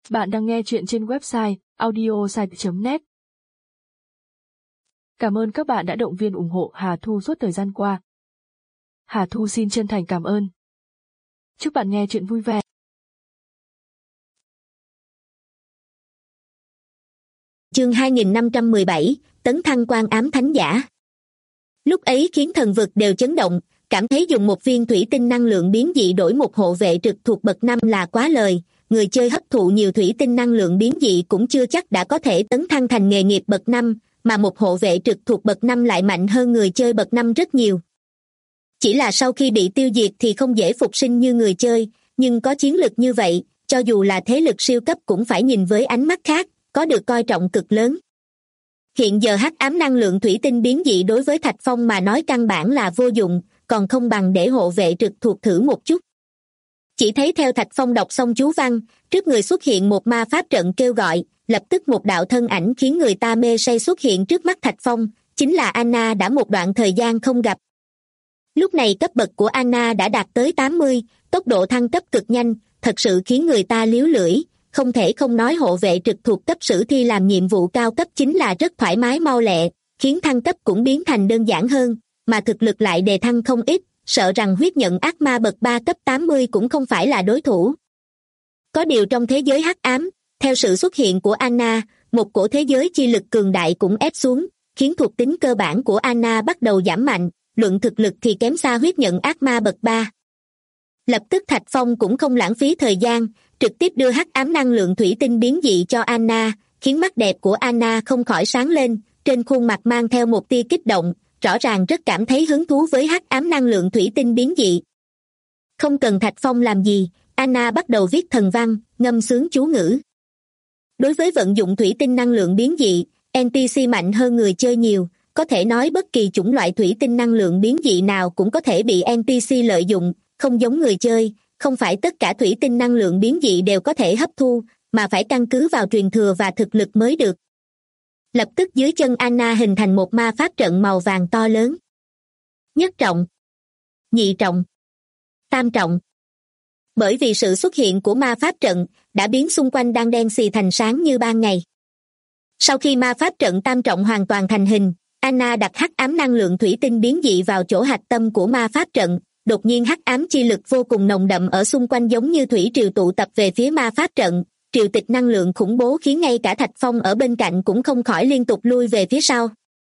Bạn đang nghe chuyện trên website audiosite.net. Cảm ơn các bạn đã động viên ủng hộ Hà Thu suốt thời gian qua. Hà Thu xin chân thành cảm ơn. Chúc bạn nghe chuyện vui vẻ. Chương 2517, Tấn thăng quan ám thánh giả. Lúc ấy khiến thần vực đều chấn động, cảm thấy dùng một viên thủy tinh năng lượng biến dị đổi một hộ vệ trực thuộc bậc 5 là quá lời. Người chơi hấp thụ nhiều thủy tinh năng lượng biến dị cũng chưa chắc đã có thể tấn thăng thành nghề nghiệp bậc 5, mà một hộ vệ trực thuộc bậc 5 lại mạnh hơn người chơi bậc 5 rất nhiều. Chỉ là sau khi bị tiêu diệt thì không dễ phục sinh như người chơi, nhưng có chiến lực như vậy, cho dù là thế lực siêu cấp cũng phải nhìn với ánh mắt khác, có được coi trọng cực lớn. Hiện giờ hắc ám năng lượng thủy tinh biến dị đối với Thạch Phong mà nói căn bản là vô dụng, còn không bằng để hộ vệ trực thuộc thử một chút. Chỉ thấy theo Thạch Phong đọc xong chú văn, trước người xuất hiện một ma pháp trận kêu gọi, lập tức một đạo thân ảnh khiến người ta mê say xuất hiện trước mắt Thạch Phong, chính là Anna đã một đoạn thời gian không gặp. Lúc này cấp bậc của Anna đã đạt tới 80, tốc độ thăng cấp cực nhanh, thật sự khiến người ta líu lưỡi, không thể không nói hộ vệ trực thuộc cấp sử thi làm nhiệm vụ cao cấp chính là rất thoải mái mau lẹ, khiến thăng cấp cũng biến thành đơn giản hơn, mà thực lực lại đề thăng không ít, sợ rằng huyết nhận ác ma bậc 3 cấp 80 cũng không phải là đối thủ. Có điều trong thế giới hắc ám, theo sự xuất hiện của Anna, một cổ thế giới chi lực cường đại cũng ép xuống, khiến thuộc tính cơ bản của Anna bắt đầu giảm mạnh, luận thực lực thì kém xa huyết nhận ác ma bậc 3. Lập tức Thạch Phong cũng không lãng phí thời gian, trực tiếp đưa hắc ám năng lượng thủy tinh biến dị cho Anna, khiến mắt đẹp của Anna không khỏi sáng lên, trên khuôn mặt mang theo một tia kích động, rõ ràng rất cảm thấy hứng thú với hắc ám năng lượng thủy tinh biến dị. Không cần Thạch Phong làm gì, Anna bắt đầu viết thần văn, ngâm sướng chú ngữ. Đối với vận dụng thủy tinh năng lượng biến dị, NPC mạnh hơn người chơi nhiều, có thể nói bất kỳ chủng loại thủy tinh năng lượng biến dị nào cũng có thể bị NPC lợi dụng, không giống người chơi, không phải tất cả thủy tinh năng lượng biến dị đều có thể hấp thu, mà phải căn cứ vào truyền thừa và thực lực mới được. Lập tức dưới chân Anna hình thành một ma pháp trận màu vàng to lớn. Nhất trọng, nhị trọng, tam trọng. Bởi vì sự xuất hiện của ma pháp trận đã biến xung quanh đang đen xì thành sáng như ban ngày. Sau khi ma pháp trận tam trọng hoàn toàn thành hình, Anna đặt hắc ám năng lượng thủy tinh biến dị vào chỗ hạch tâm của ma pháp trận, đột nhiên hắc ám chi lực vô cùng nồng đậm ở xung quanh giống như thủy triều tụ tập về phía ma pháp trận, triều tịch năng lượng khủng bố khiến ngay cả Thạch Phong ở bên cạnh cũng không khỏi liên tục lui về phía sau.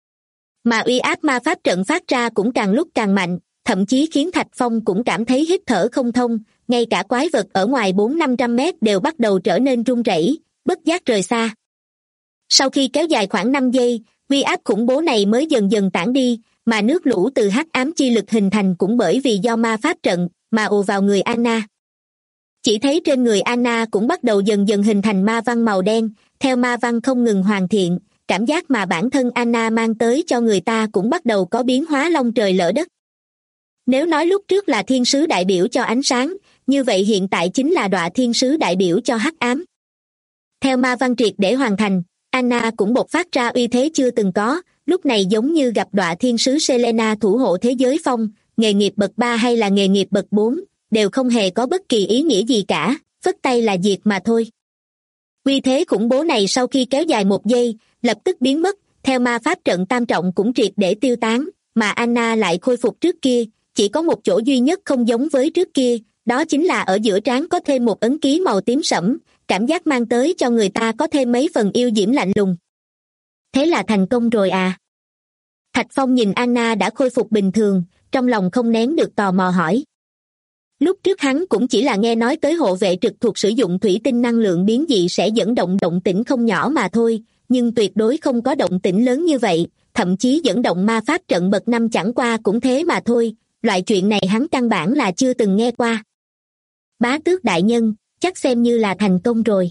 Mà uy áp ma pháp trận phát ra cũng càng lúc càng mạnh, thậm chí khiến Thạch Phong cũng cảm thấy hít thở không thông, ngay cả quái vật ở ngoài 400-500 mét đều bắt đầu trở nên run rẩy, bất giác rời xa. Sau khi kéo dài khoảng 5 giây, uy áp khủng bố này mới dần dần tản đi, mà nước lũ từ hắc ám chi lực hình thành cũng bởi vì do ma pháp trận mà ùa vào người Anna. Chỉ thấy trên người Anna cũng bắt đầu dần dần hình thành ma văn màu đen, theo ma văn không ngừng hoàn thiện, cảm giác mà bản thân Anna mang tới cho người ta cũng bắt đầu có biến hóa long trời lở đất. Nếu nói lúc trước là thiên sứ đại biểu cho ánh sáng, như vậy hiện tại chính là đọa thiên sứ đại biểu cho hắc ám. Theo ma văn triệt để hoàn thành, Anna cũng bộc phát ra uy thế chưa từng có, lúc này giống như gặp đọa thiên sứ Selena thủ hộ thế giới phong, nghề nghiệp bậc 3 hay là nghề nghiệp bậc 4, đều không hề có bất kỳ ý nghĩa gì cả, phất tay là diệt mà thôi. Uy thế khủng bố này sau khi kéo dài 1 giây, lập tức biến mất, theo ma pháp trận tam trọng cũng triệt để tiêu tán, mà Anna lại khôi phục trước kia, chỉ có một chỗ duy nhất không giống với trước kia, đó chính là ở giữa trán có thêm một ấn ký màu tím sẫm, cảm giác mang tới cho người ta có thêm mấy phần yêu diễm lạnh lùng. Thế là thành công rồi à? Thạch Phong nhìn Anna đã khôi phục bình thường, trong lòng không nén được tò mò hỏi. Lúc trước hắn cũng chỉ là nghe nói tới hộ vệ trực thuộc sử dụng thủy tinh năng lượng biến dị sẽ dẫn động động tĩnh không nhỏ mà thôi, nhưng tuyệt đối không có động tĩnh lớn như vậy, thậm chí dẫn động ma pháp trận bậc 5 chẳng qua cũng thế mà thôi, loại chuyện này hắn căn bản là chưa từng nghe qua. Bá tước đại nhân, chắc xem như là thành công rồi.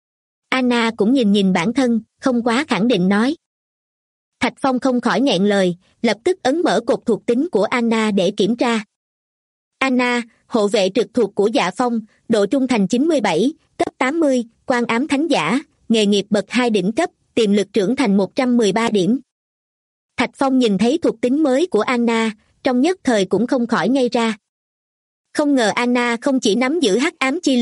Anna cũng nhìn bản thân, không quá khẳng định nói. Thạch Phong không khỏi nghẹn lời, lập tức ấn mở cột thuộc tính của Anna để kiểm tra. Anna, hộ vệ trực thuộc của Dạ Phong, độ trung thành 97, cấp 80, quan ám thánh giả, nghề nghiệp bậc 2 đỉnh cấp, tiềm lực trưởng thành 113 điểm. Thạch Phong nhìn thấy thuộc tính mới của Anna, trong nhất thời cũng không khỏi ngây ra. Không ngờ Anna không chỉ nắm giữ hắc ám chi lực,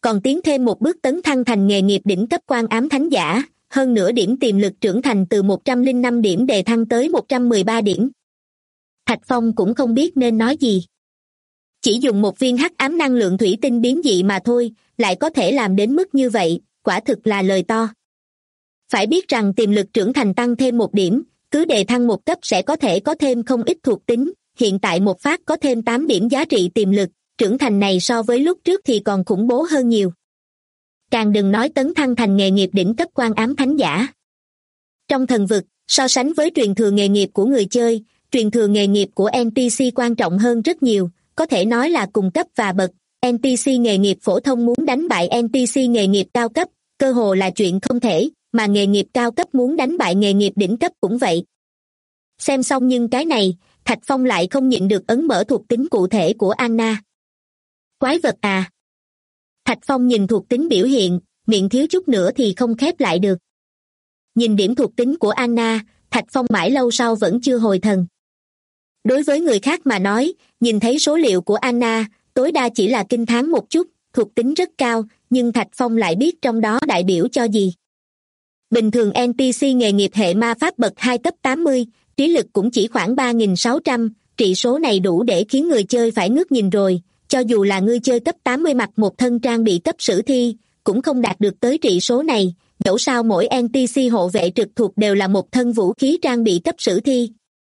còn tiến thêm một bước tấn thăng thành nghề nghiệp đỉnh cấp quan ám thánh giả, hơn nữa điểm tiềm lực trưởng thành từ 105 điểm đề thăng tới 113 điểm. Thạch Phong cũng không biết nên nói gì. Chỉ dùng một viên hắc ám năng lượng thủy tinh biến dị mà thôi, lại có thể làm đến mức như vậy, quả thực là lời to. Phải biết rằng tiềm lực trưởng thành tăng thêm một điểm, cứ đề thăng một cấp sẽ có thể có thêm không ít thuộc tính, hiện tại một phát có thêm 8 điểm giá trị tiềm lực, trưởng thành này so với lúc trước thì còn khủng bố hơn nhiều. Càng đừng nói tấn thăng thành nghề nghiệp đỉnh cấp quan ám thánh giả. Trong thần vực, so sánh với truyền thừa nghề nghiệp của người chơi, truyền thừa nghề nghiệp của NPC quan trọng hơn rất nhiều, có thể nói là cùng cấp và bậc. NPC nghề nghiệp phổ thông muốn đánh bại NPC nghề nghiệp cao cấp, cơ hồ là chuyện không thể, mà nghề nghiệp cao cấp muốn đánh bại nghề nghiệp đỉnh cấp cũng vậy. Xem xong nhưng cái này, Thạch Phong lại không nhịn được ấn mở thuộc tính cụ thể của Anna. Quái vật à! Thạch Phong nhìn thuộc tính biểu hiện, miệng thiếu chút nữa thì không khép lại được. Nhìn điểm thuộc tính của Anna, Thạch Phong mãi lâu sau vẫn chưa hồi thần. Đối với người khác mà nói, nhìn thấy số liệu của Anna, tối đa chỉ là kinh thán một chút, thuộc tính rất cao, nhưng Thạch Phong lại biết trong đó đại biểu cho gì. Bình thường NPC nghề nghiệp hệ ma pháp bậc 2 cấp 80, trí lực cũng chỉ khoảng 3.600, trị số này đủ để khiến người chơi phải ngước nhìn rồi, cho dù là người chơi cấp 80 mặc một thân trang bị cấp sử thi, cũng không đạt được tới trị số này, dẫu sao mỗi NPC hộ vệ trực thuộc đều là một thân vũ khí trang bị cấp sử thi.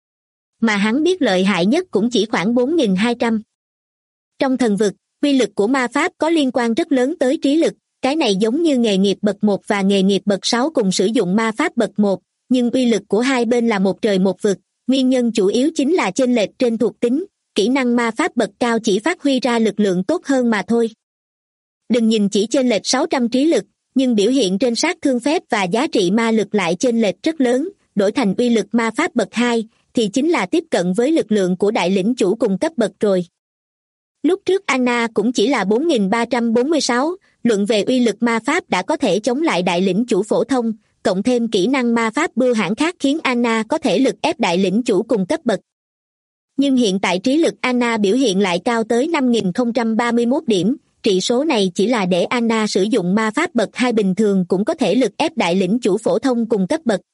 Mà hắn biết lợi hại nhất cũng chỉ khoảng 4.200. Trong thần vực, uy lực của ma pháp có liên quan rất lớn tới trí lực, cái này giống như nghề nghiệp bậc 1 và nghề nghiệp bậc 6 cùng sử dụng ma pháp bậc 1, nhưng uy lực của hai bên là một trời một vực, nguyên nhân chủ yếu chính là chênh lệch trên thuộc tính, kỹ năng ma pháp bậc cao chỉ phát huy ra lực lượng tốt hơn mà thôi. Đừng nhìn chỉ chênh lệch 600 trí lực, nhưng biểu hiện trên sát thương phép và giá trị ma lực lại chênh lệch rất lớn, đổi thành uy lực ma pháp bậc 2, thì chính là tiếp cận với lực lượng của đại lĩnh chủ cùng cấp bậc rồi. Lúc trước Anna cũng chỉ là 4.346, luận về uy lực ma pháp đã có thể chống lại đại lĩnh chủ phổ thông, cộng thêm kỹ năng ma pháp bưu hãn khác khiến Anna có thể lực ép đại lĩnh chủ cùng cấp bậc. Nhưng hiện tại trí lực Anna biểu hiện lại cao tới 5.031 điểm, trị số này chỉ là để Anna sử dụng ma pháp bậc 2 bình thường cũng có thể lực ép đại lĩnh chủ phổ thông cùng cấp bậc.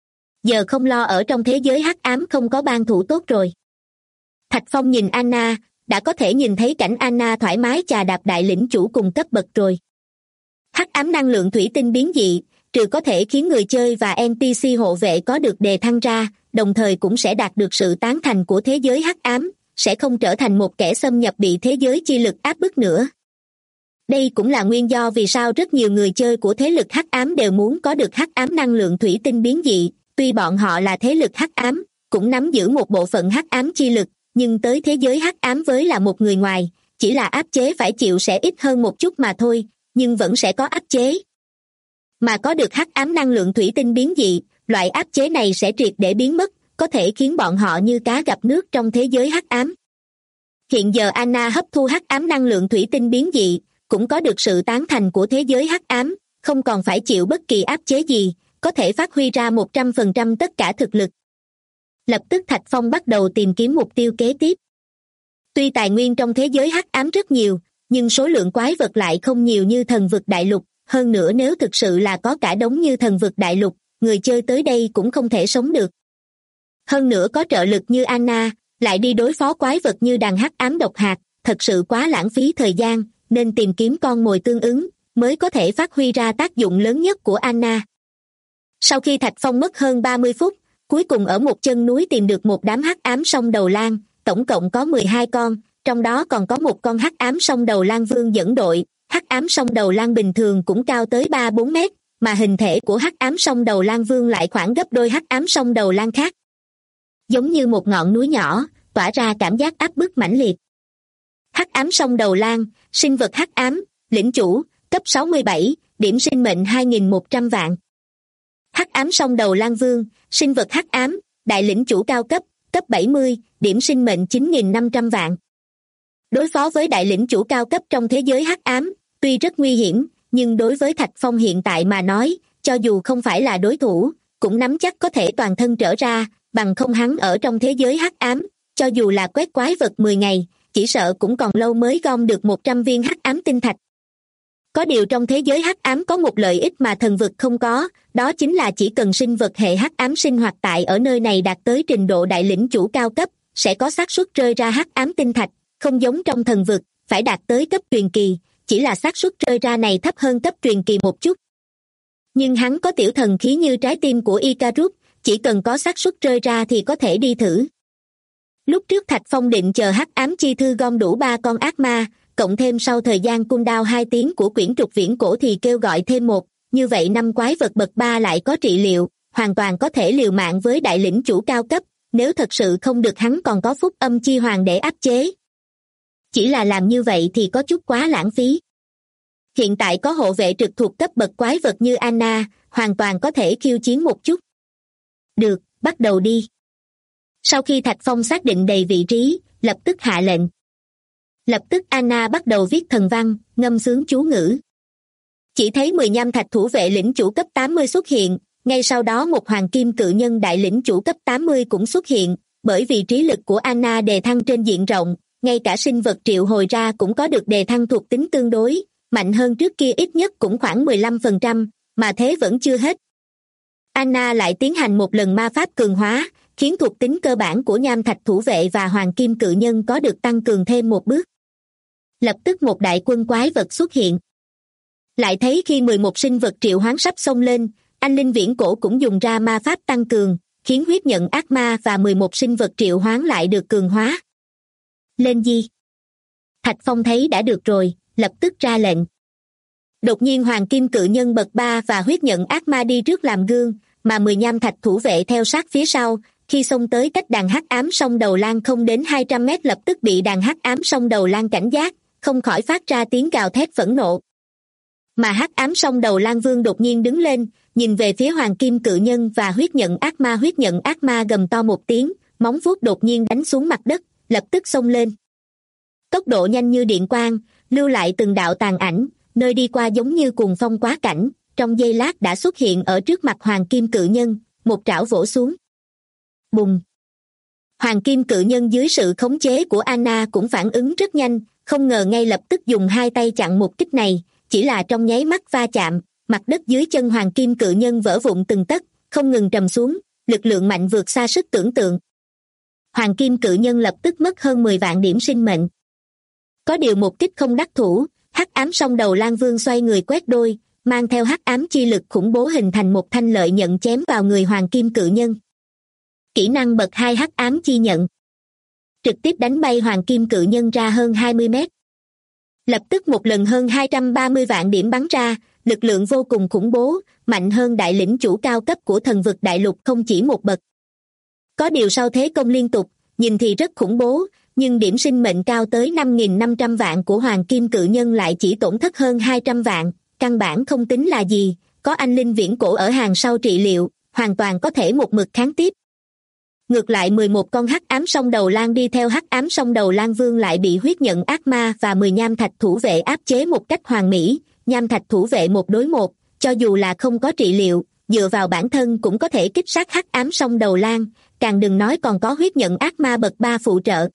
Giờ không lo ở trong thế giới hắc ám không có ban thủ tốt rồi. Thạch Phong nhìn Anna, đã có thể nhìn thấy cảnh Anna thoải mái chà đạp đại lĩnh chủ cùng cấp bậc rồi. Hắc ám năng lượng thủy tinh biến dị, trừ có thể khiến người chơi và NPC hộ vệ có được đề thăng ra, đồng thời cũng sẽ đạt được sự tán thành của thế giới hắc ám, sẽ không trở thành một kẻ xâm nhập bị thế giới chi lực áp bức nữa. Đây cũng là nguyên do vì sao rất nhiều người chơi của thế lực hắc ám đều muốn có được hắc ám năng lượng thủy tinh biến dị, tuy bọn họ là thế lực hắc ám, cũng nắm giữ một bộ phận hắc ám chi lực, nhưng tới thế giới hắc ám với là một người ngoài, chỉ là áp chế phải chịu sẽ ít hơn một chút mà thôi, nhưng vẫn sẽ có áp chế. Mà có được hắc ám năng lượng thủy tinh biến dị, loại áp chế này sẽ triệt để biến mất, có thể khiến bọn họ như cá gặp nước trong thế giới hắc ám. Hiện giờ Anna hấp thu hắc ám năng lượng thủy tinh biến dị, cũng có được sự tán thành của thế giới hắc ám, không còn phải chịu bất kỳ áp chế gì, có thể phát huy ra 100% tất cả thực lực. Lập tức Thạch Phong bắt đầu tìm kiếm mục tiêu kế tiếp. Tuy tài nguyên trong thế giới hắc ám rất nhiều, nhưng số lượng quái vật lại không nhiều như thần vực đại lục, hơn nữa nếu thực sự là có cả đống như thần vực đại lục, người chơi tới đây cũng không thể sống được. Hơn nữa có trợ lực như Anna, lại đi đối phó quái vật như đàn hắc ám độc hạt, thật sự quá lãng phí thời gian, nên tìm kiếm con mồi tương ứng, mới có thể phát huy ra tác dụng lớn nhất của Anna. Sau khi Thạch Phong mất hơn 30 phút, cuối cùng ở một chân núi tìm được một đám hắc ám sông đầu lang, tổng cộng có 12 con, trong đó còn có một con hắc ám sông đầu lang vương dẫn đội. Hắc ám sông đầu lang bình thường cũng cao tới 3-4 mét, mà hình thể của hắc ám sông đầu lang vương lại khoảng gấp đôi hắc ám sông đầu lang khác. Giống như một ngọn núi nhỏ, tỏa ra cảm giác áp bức mãnh liệt. Hắc ám sông đầu lang, sinh vật hắc ám, lĩnh chủ, cấp 67, điểm sinh mệnh 2.100 vạn. Hắc ám sông đầu lang vương, sinh vật hắc ám, đại lĩnh chủ cao cấp, cấp 70, điểm sinh mệnh 9.500 vạn. Đối phó với đại lĩnh chủ cao cấp trong thế giới hắc ám, tuy rất nguy hiểm, nhưng đối với Thạch Phong hiện tại mà nói, cho dù không phải là đối thủ, cũng nắm chắc có thể toàn thân trở ra, bằng không hắn ở trong thế giới hắc ám, cho dù là quét quái vật 10 ngày, chỉ sợ cũng còn lâu mới gom được 100 viên hắc ám tinh thạch. Có điều trong thế giới hắc ám có một lợi ích mà thần vực không có, đó chính là chỉ cần sinh vật hệ hắc ám sinh hoạt tại ở nơi này đạt tới trình độ đại lĩnh chủ cao cấp, sẽ có xác suất rơi ra hắc ám tinh thạch, không giống trong thần vực, phải đạt tới cấp truyền kỳ, chỉ là xác suất rơi ra này thấp hơn cấp truyền kỳ một chút. Nhưng hắn có tiểu thần khí như trái tim của Icarus, chỉ cần có xác suất rơi ra thì có thể đi thử. Lúc trước Thạch Phong định chờ hắc ám chi thư gom đủ 3 con ác ma, cộng thêm sau thời gian cooldown 2 tiếng của quyển trục viễn cổ thì kêu gọi thêm một, như vậy 5 quái vật bậc 3 lại có trị liệu, hoàn toàn có thể liều mạng với đại lĩnh chủ cao cấp, nếu thật sự không được hắn còn có phúc âm chi hoàng để áp chế. Chỉ là làm như vậy thì có chút quá lãng phí. Hiện tại có hộ vệ trực thuộc cấp bậc quái vật như Anna, hoàn toàn có thể khiêu chiến một chút. Được, bắt đầu đi. Sau khi Thạch Phong xác định đầy vị trí, lập tức hạ lệnh. Lập tức Anna bắt đầu viết thần văn, ngâm sướng chú ngữ. Chỉ thấy 10 nham thạch thủ vệ lĩnh chủ cấp 80 xuất hiện, ngay sau đó một hoàng kim cự nhân đại lĩnh chủ cấp 80 cũng xuất hiện, bởi vì trí lực của Anna đề thăng trên diện rộng, ngay cả sinh vật triệu hồi ra cũng có được đề thăng thuộc tính tương đối, mạnh hơn trước kia ít nhất cũng khoảng 15%, mà thế vẫn chưa hết. Anna lại tiến hành một lần ma pháp cường hóa, khiến thuộc tính cơ bản của nham thạch thủ vệ và hoàng kim cự nhân có được tăng cường thêm một bước. Lập tức một đại quân quái vật xuất hiện. Lại thấy khi 11 sinh vật triệu hoán sắp xông lên, anh linh viễn cổ cũng dùng ra ma pháp tăng cường, khiến huyết nhận ác ma và 11 sinh vật triệu hoán lại được cường hóa. Lên di. Thạch Phong thấy đã được rồi, lập tức ra lệnh. Đột nhiên hoàng kim cự nhân bậc 3 và huyết nhận ác ma đi trước làm gương, mà 10 nham thạch thủ vệ theo sát phía sau, khi xông tới cách đàn hắc ám sông đầu lan không đến 200 mét lập tức bị đàn hắc ám sông đầu lan cảnh giác, không khỏi phát ra tiếng gào thét phẫn nộ. Mà hắc ám sông đầu lan vương đột nhiên đứng lên, nhìn về phía hoàng kim cự nhân và huyết nhận ác ma gầm to một tiếng, móng vuốt đột nhiên đánh xuống mặt đất, lập tức xông lên. Tốc độ nhanh như điện quang, lưu lại từng đạo tàn ảnh, nơi đi qua giống như cuồng phong quá cảnh, trong giây lát đã xuất hiện ở trước mặt hoàng kim cự nhân, một trảo vỗ xuống. Bùng! Hoàng kim cự nhân dưới sự khống chế của Anna cũng phản ứng rất nhanh, không ngờ ngay lập tức dùng 2 tay chặn một kích này, chỉ là trong nháy mắt va chạm, mặt đất dưới chân hoàng kim cự nhân vỡ vụn từng tấc, không ngừng trầm xuống, lực lượng mạnh vượt xa sức tưởng tượng. Hoàng kim cự nhân lập tức mất hơn 10 vạn điểm sinh mệnh. Có điều một kích không đắc thủ, hắc ám song đầu Lan Vương xoay người quét đôi, mang theo hắc ám chi lực khủng bố hình thành một thanh lợi nhận chém vào người hoàng kim cự nhân. Kỹ năng bậc 2 hắc ám chi nhận. Trực tiếp đánh bay hoàng kim cự nhân ra hơn 20 mét. Lập tức một lần hơn 230 vạn điểm bắn ra, lực lượng vô cùng khủng bố, mạnh hơn đại lĩnh chủ cao cấp của thần vực đại lục không chỉ một bậc. Có điều sau thế công liên tục, nhìn thì rất khủng bố, nhưng điểm sinh mệnh cao tới 5.500 vạn của hoàng kim cự nhân lại chỉ tổn thất hơn 200 vạn, căn bản không tính là gì, có anh linh viễn cổ ở hàng sau trị liệu, hoàn toàn có thể một mực kháng tiếp. Ngược lại 11 con hắc ám song đầu lan đi theo hắc ám song đầu lan vương lại bị huyết nhận ác ma và 10 nham thạch thủ vệ áp chế một cách hoàn mỹ, nham thạch thủ vệ 1 đối 1, cho dù là không có trị liệu, dựa vào bản thân cũng có thể kích sát hắc ám song đầu lan, càng đừng nói còn có huyết nhận ác ma bậc 3 phụ trợ.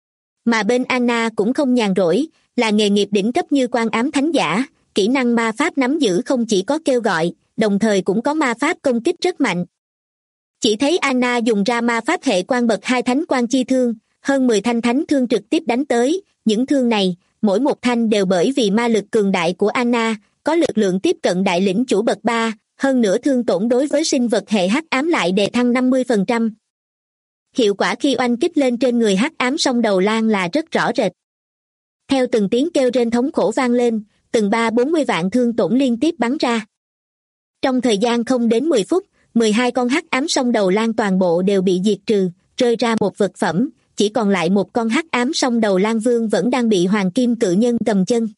Mà bên Anna cũng không nhàn rỗi, là nghề nghiệp đỉnh cấp như quan ám thánh giả, kỹ năng ma pháp nắm giữ không chỉ có kêu gọi, đồng thời cũng có ma pháp công kích rất mạnh. Chỉ thấy Anna dùng ra ma pháp hệ quan bậc 2 thánh quan chi thương, hơn 10 thanh thánh thương trực tiếp đánh tới, những thương này, mỗi một thanh đều bởi vì ma lực cường đại của Anna, có lực lượng tiếp cận đại lĩnh chủ bậc 3, hơn nữa thương tổn đối với sinh vật hệ hắc ám lại đề thăng 50%. Hiệu quả khi oanh kích lên trên người hắc ám song đầu lan là rất rõ rệt. Theo từng tiếng kêu rên thống khổ vang lên, từng 30-40 vạn thương tổn liên tiếp bắn ra. Trong thời gian không đến 10 phút, 12 con hắc ám song đầu lan toàn bộ đều bị diệt trừ, rơi ra một vật phẩm, chỉ còn lại một con hắc ám song đầu lan vương vẫn đang bị hoàng kim cự nhân cầm chân.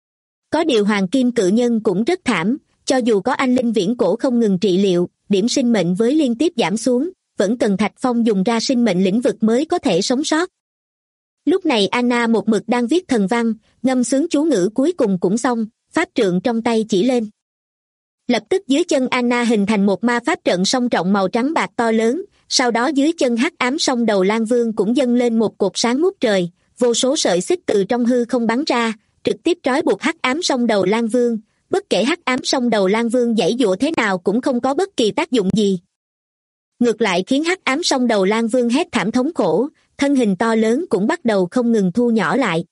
Có điều hoàng kim cự nhân cũng rất thảm, cho dù có anh linh viễn cổ không ngừng trị liệu, điểm sinh mệnh với liên tiếp giảm xuống, vẫn cần Thạch Phong dùng ra sinh mệnh lĩnh vực mới có thể sống sót. Lúc này Anna một mực đang viết thần văn, ngâm sướng chú ngữ cuối cùng cũng xong, pháp trượng trong tay chỉ lên. Lập tức dưới chân Anna hình thành một ma pháp trận song trọng màu trắng bạc to lớn, sau đó dưới chân hắc ám song đầu Lan Vương cũng dâng lên một cột sáng ngút trời, vô số sợi xích từ trong hư không bắn ra, trực tiếp trói buộc hắc ám song đầu lang vương. Bất kể hắc ám song đầu lang vương giãy giụa thế nào cũng không có bất kỳ tác dụng gì. Ngược lại khiến hắc ám song đầu lang vương hét thảm thống khổ, thân hình to lớn cũng bắt đầu không ngừng thu nhỏ lại.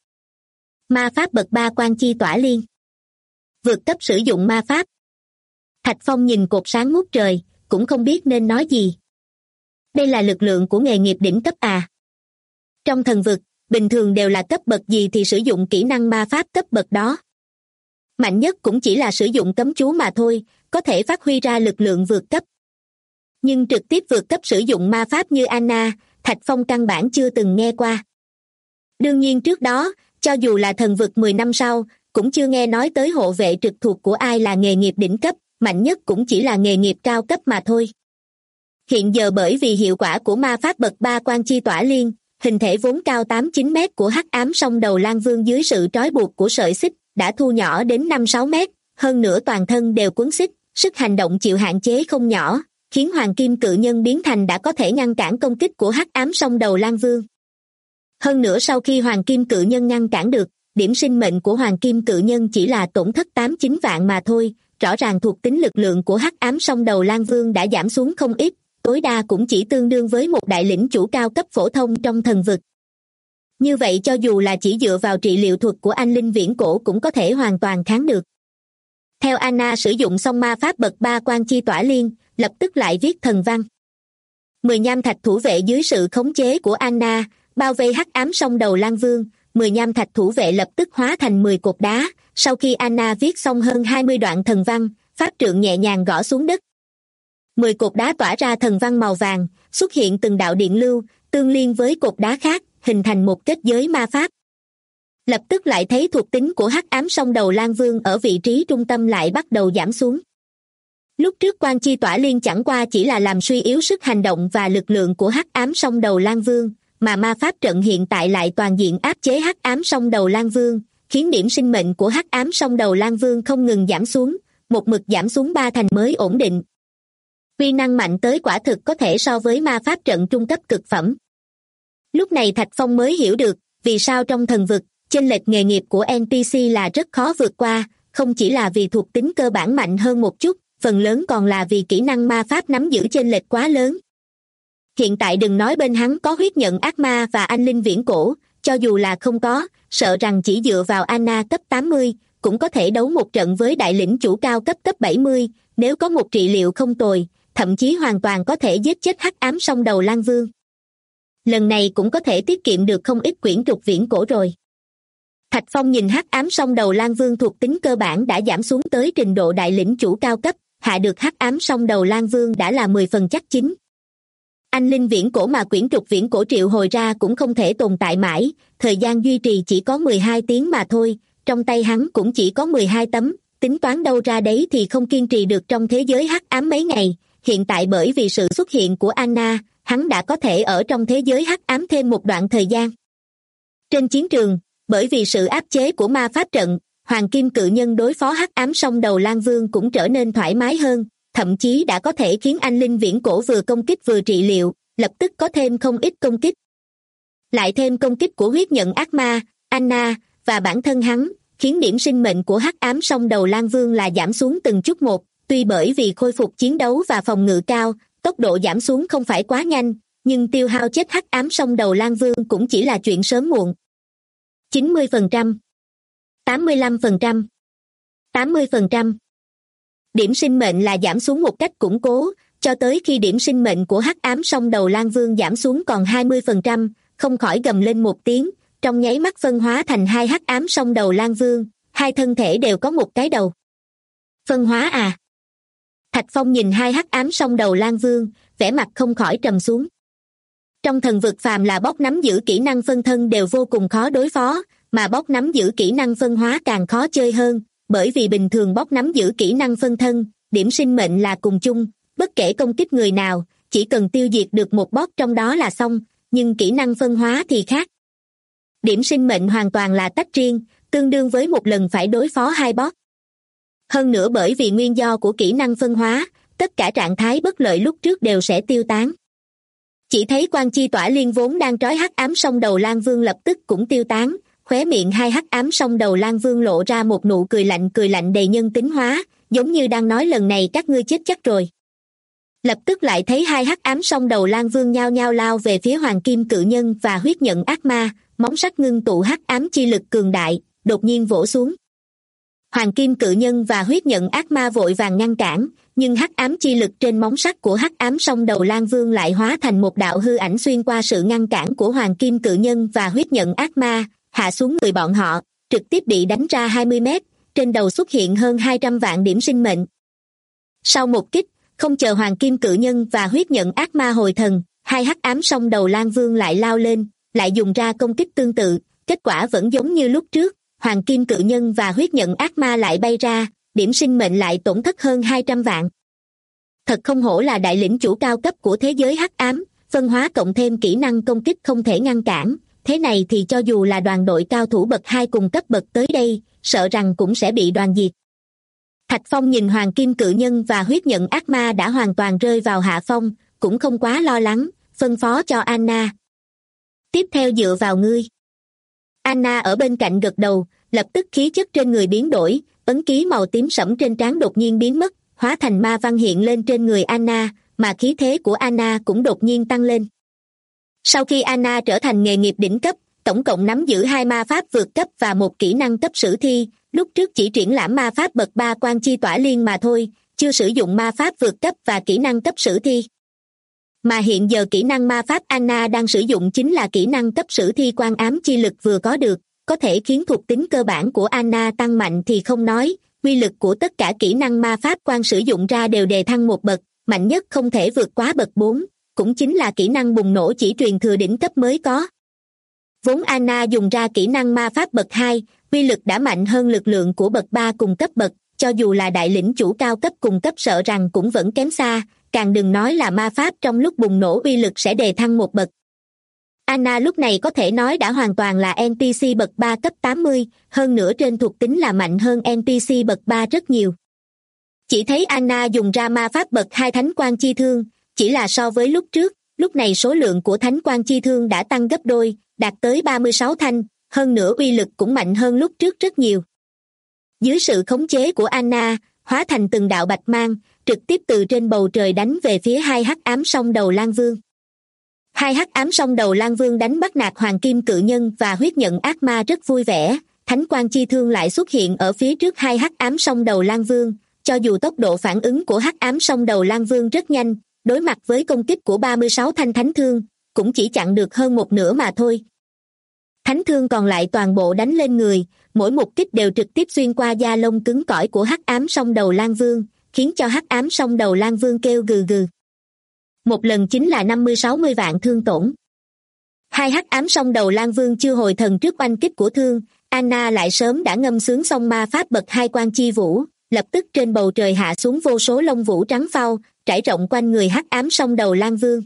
Ma pháp bậc 3 Quan Chi Tỏa Liên. Vượt cấp sử dụng ma pháp. Thạch Phong nhìn cột sáng ngút trời, cũng không biết nên nói gì. Đây là lực lượng của nghề nghiệp đỉnh cấp à? Trong thần vực, bình thường đều là cấp bậc gì thì sử dụng kỹ năng ma pháp cấp bậc đó. Mạnh nhất cũng chỉ là sử dụng cấm chú mà thôi, có thể phát huy ra lực lượng vượt cấp. Nhưng trực tiếp vượt cấp sử dụng ma pháp như Anna, Thạch Phong căn bản chưa từng nghe qua. Đương nhiên trước đó, cho dù là thần vực 10 năm sau, cũng chưa nghe nói tới hộ vệ trực thuộc của ai là nghề nghiệp đỉnh cấp, mạnh nhất cũng chỉ là nghề nghiệp cao cấp mà thôi. Hiện giờ bởi vì hiệu quả của ma pháp bậc 3 Quan Chi Tỏa Liên, hình thể vốn cao 8-9 mét của hắc ám song đầu lang vương dưới sự trói buộc của sợi xích đã thu nhỏ đến 5-6 mét, hơn nữa toàn thân đều quấn xích, sức hành động chịu hạn chế không nhỏ, khiến hoàng kim cự nhân biến thành đã có thể ngăn cản công kích của hắc ám song đầu lang vương. Hơn nữa sau khi hoàng kim cự nhân ngăn cản được, điểm sinh mệnh của hoàng kim cự nhân chỉ là tổn thất 8-9 vạn mà thôi, rõ ràng thuộc tính lực lượng của hắc ám song đầu lang vương đã giảm xuống không ít, tối đa cũng chỉ tương đương với một đại lĩnh chủ cao cấp phổ thông trong thần vực. Như vậy cho dù là chỉ dựa vào trị liệu thuật của anh linh viễn cổ cũng có thể hoàn toàn kháng được. Theo Anna sử dụng xong ma pháp bậc 3 Quan Chi Tỏa Liên, lập tức lại viết thần văn. 10 nham thạch thủ vệ dưới sự khống chế của Anna, bao vây hắc ám song đầu lang vương, 10 nham thạch thủ vệ lập tức hóa thành 10 cột đá, sau khi Anna viết xong hơn 20 đoạn thần văn, pháp trượng nhẹ nhàng gõ xuống đất. 10 cột đá tỏa ra thần văn màu vàng, xuất hiện từng đạo điện lưu, tương liên với cột đá khác, hình thành một kết giới ma pháp. Lập tức lại thấy thuộc tính của hắc ám song đầu lang vương ở vị trí trung tâm lại bắt đầu giảm xuống. Lúc trước Quan Chi Tỏa Liên chẳng qua chỉ là làm suy yếu sức hành động và lực lượng của hắc ám song đầu lang vương, mà ma pháp trận hiện tại lại toàn diện áp chế hắc ám song đầu lang vương, khiến điểm sinh mệnh của hắc ám song đầu lang vương không ngừng giảm xuống, một mực giảm xuống 3 thành mới ổn định. Uy năng mạnh tới quả thực có thể so với ma pháp trận trung cấp cực phẩm. Lúc này Thạch Phong mới hiểu được vì sao trong thần vực, chênh lệch nghề nghiệp của NPC là rất khó vượt qua, không chỉ là vì thuộc tính cơ bản mạnh hơn một chút, phần lớn còn là vì kỹ năng ma pháp nắm giữ chênh lệch quá lớn. Hiện tại đừng nói bên hắn có huyết nhận ác ma và anh linh viễn cổ, cho dù là không có, sợ rằng chỉ dựa vào Anna cấp 80, cũng có thể đấu một trận với đại lĩnh chủ cao cấp 70, nếu có một trị liệu không tồi, thậm chí hoàn toàn có thể giết chết hắc ám song đầu lang vương. Lần này cũng có thể tiết kiệm được không ít quyển trục viễn cổ rồi. Thạch Phong nhìn hắc ám song đầu lang vương thuộc tính cơ bản đã giảm xuống tới trình độ đại lĩnh chủ cao cấp, hạ được hắc ám song đầu lang vương đã là 10 phần chắc chín. Anh linh viễn cổ mà quyển trục viễn cổ triệu hồi ra cũng không thể tồn tại mãi, thời gian duy trì chỉ có 12 tiếng mà thôi, trong tay hắn cũng chỉ có 12 tấm, tính toán đâu ra đấy thì không kiên trì được trong thế giới hắc ám mấy ngày. Hiện tại bởi vì sự xuất hiện của Anna, hắn đã có thể ở trong thế giới hắc ám thêm một đoạn thời gian. Trên chiến trường, bởi vì sự áp chế của ma pháp trận, hoàng kim cự nhân đối phó hắc ám song đầu lang vương cũng trở nên thoải mái hơn, thậm chí đã có thể khiến anh linh viễn cổ vừa công kích vừa trị liệu, lập tức có thêm không ít công kích. Lại thêm công kích của huyết nhận ác ma, Anna, và bản thân hắn, khiến điểm sinh mệnh của hắc ám song đầu lang vương là giảm xuống từng chút một, tuy bởi vì khôi phục chiến đấu và phòng ngự cao, tốc độ giảm xuống không phải quá nhanh, nhưng tiêu hao chết hắc ám song đầu lang vương cũng chỉ là chuyện sớm muộn. 90%, 85%, 80%. Điểm sinh mệnh là giảm xuống một cách củng cố, cho tới khi điểm sinh mệnh của hắc ám song đầu lang vương giảm xuống còn 20%, không khỏi gầm lên một tiếng, trong nháy mắt phân hóa thành hai hắc ám song đầu lang vương, hai thân thể đều có một cái đầu. Phân hóa à? Thạch Phong nhìn hai hắc ám song đầu lang vương, vẻ mặt không khỏi trầm xuống. Trong thần vực phàm là bóc nắm giữ kỹ năng phân thân đều vô cùng khó đối phó, mà bóc nắm giữ kỹ năng phân hóa càng khó chơi hơn, bởi vì bình thường bóc nắm giữ kỹ năng phân thân, điểm sinh mệnh là cùng chung, bất kể công kích người nào, chỉ cần tiêu diệt được một boss trong đó là xong, nhưng kỹ năng phân hóa thì khác. Điểm sinh mệnh hoàn toàn là tách riêng, tương đương với một lần phải đối phó hai boss. Hơn nữa bởi vì nguyên do của kỹ năng phân hóa, tất cả trạng thái bất lợi lúc trước đều sẽ tiêu tán. Chỉ thấy Quan Chi Tỏa Liên vốn đang trói hắc ám song đầu lang vương lập tức cũng tiêu tán, khóe miệng hai hắc ám song đầu lang vương lộ ra một nụ cười lạnh đầy nhân tính hóa, giống như đang nói lần này các ngươi chết chắc rồi. Lập tức lại thấy hai hắc ám song đầu lang vương nhao nhao lao về phía hoàng kim cự nhân và huyết nhận ác ma, móng sắt ngưng tụ hắc ám chi lực cường đại, đột nhiên vỗ xuống. Hoàng kim cự nhân và huyết nhận ác ma vội vàng ngăn cản, nhưng hắc ám chi lực trên móng sắt của hắc ám song đầu lang vương lại hóa thành một đạo hư ảnh xuyên qua sự ngăn cản của hoàng kim cự nhân và huyết nhận ác ma, hạ xuống người bọn họ, trực tiếp bị đánh ra 20 mét, trên đầu xuất hiện hơn 200 vạn điểm sinh mệnh. Sau một kích, không chờ hoàng kim cự nhân và huyết nhận ác ma hồi thần, hai hắc ám song đầu lang vương lại lao lên, lại dùng ra công kích tương tự, kết quả vẫn giống như lúc trước, hoàng kim cự nhân và huyết nhận ác ma lại bay ra, điểm sinh mệnh lại tổn thất hơn 200 vạn. Thật không hổ là đại lĩnh chủ cao cấp của thế giới hắc ám, phân hóa cộng thêm kỹ năng công kích không thể ngăn cản, thế này thì cho dù là đoàn đội cao thủ bậc 2 cùng cấp bậc tới đây, sợ rằng cũng sẽ bị đoàn diệt. Thạch Phong nhìn hoàng kim cự nhân và huyết nhận ác ma đã hoàn toàn rơi vào hạ phong, cũng không quá lo lắng, phân phó cho Anna. Tiếp theo dựa vào ngươi. Anna ở bên cạnh gật đầu, lập tức khí chất trên người biến đổi, ấn ký màu tím sẫm trên trán đột nhiên biến mất, hóa thành ma văn hiện lên trên người Anna, mà khí thế của Anna cũng đột nhiên tăng lên. Sau khi Anna trở thành nghề nghiệp đỉnh cấp, tổng cộng nắm giữ 2 ma pháp vượt cấp và một kỹ năng cấp sử thi, lúc trước chỉ triển lãm ma pháp bậc 3 quan chi tỏa liên mà thôi, chưa sử dụng ma pháp vượt cấp và kỹ năng cấp sử thi. Mà hiện giờ kỹ năng ma pháp Anna đang sử dụng chính là kỹ năng cấp sử thi quan ám chi lực vừa có được, có thể khiến thuộc tính cơ bản của Anna tăng mạnh thì không nói, quy lực của tất cả kỹ năng ma pháp quan sử dụng ra đều đề thăng một bậc, mạnh nhất không thể vượt quá bậc 4, cũng chính là kỹ năng bùng nổ chỉ truyền thừa đỉnh cấp mới có. Vốn Anna dùng ra kỹ năng ma pháp bậc 2, quy lực đã mạnh hơn lực lượng của bậc 3 cùng cấp bậc, cho dù là đại lĩnh chủ cao cấp cùng cấp sợ rằng cũng vẫn kém xa, càng đừng nói là ma pháp trong lúc bùng nổ uy lực sẽ đề thăng một bậc. Anna lúc này có thể nói đã hoàn toàn là NPC bậc 3 cấp 80, hơn nữa trên thuộc tính là mạnh hơn NPC bậc 3 rất nhiều. Chỉ thấy Anna dùng ra ma pháp bậc 2 thánh quang chi thương, chỉ là so với lúc trước, lúc này số lượng của thánh quang chi thương đã tăng gấp đôi, đạt tới 36 thanh, hơn nữa uy lực cũng mạnh hơn lúc trước rất nhiều. Dưới sự khống chế của Anna, hóa thành từng đạo bạch mang, trực tiếp từ trên bầu trời đánh về phía hai hắc ám song đầu lang vương. Hai hắc ám song đầu lang vương đánh bắt nạt hoàng kim cự nhân và huyết nhận ác ma rất vui vẻ, thánh quang chi thương lại xuất hiện ở phía trước hai hắc ám song đầu lang vương, cho dù tốc độ phản ứng của hắc ám song đầu lang vương rất nhanh, đối mặt với công kích của 36 thanh thánh thương, cũng chỉ chặn được hơn một nửa mà thôi. Thánh thương còn lại toàn bộ đánh lên người, mỗi một kích đều trực tiếp xuyên qua da lông cứng cỏi của hắc ám song đầu lang vương, khiến cho hắc ám song đầu lang vương kêu gừ gừ. Một lần chính là 50-60 vạn thương tổn. Hai hắc ám song đầu lang vương chưa hồi thần trước oanh kích của thương, Anna lại sớm đã ngâm sướng xong ma pháp bậc 2 quan chi vũ, lập tức trên bầu trời hạ xuống vô số lông vũ trắng phau, trải rộng quanh người hắc ám song đầu lang vương.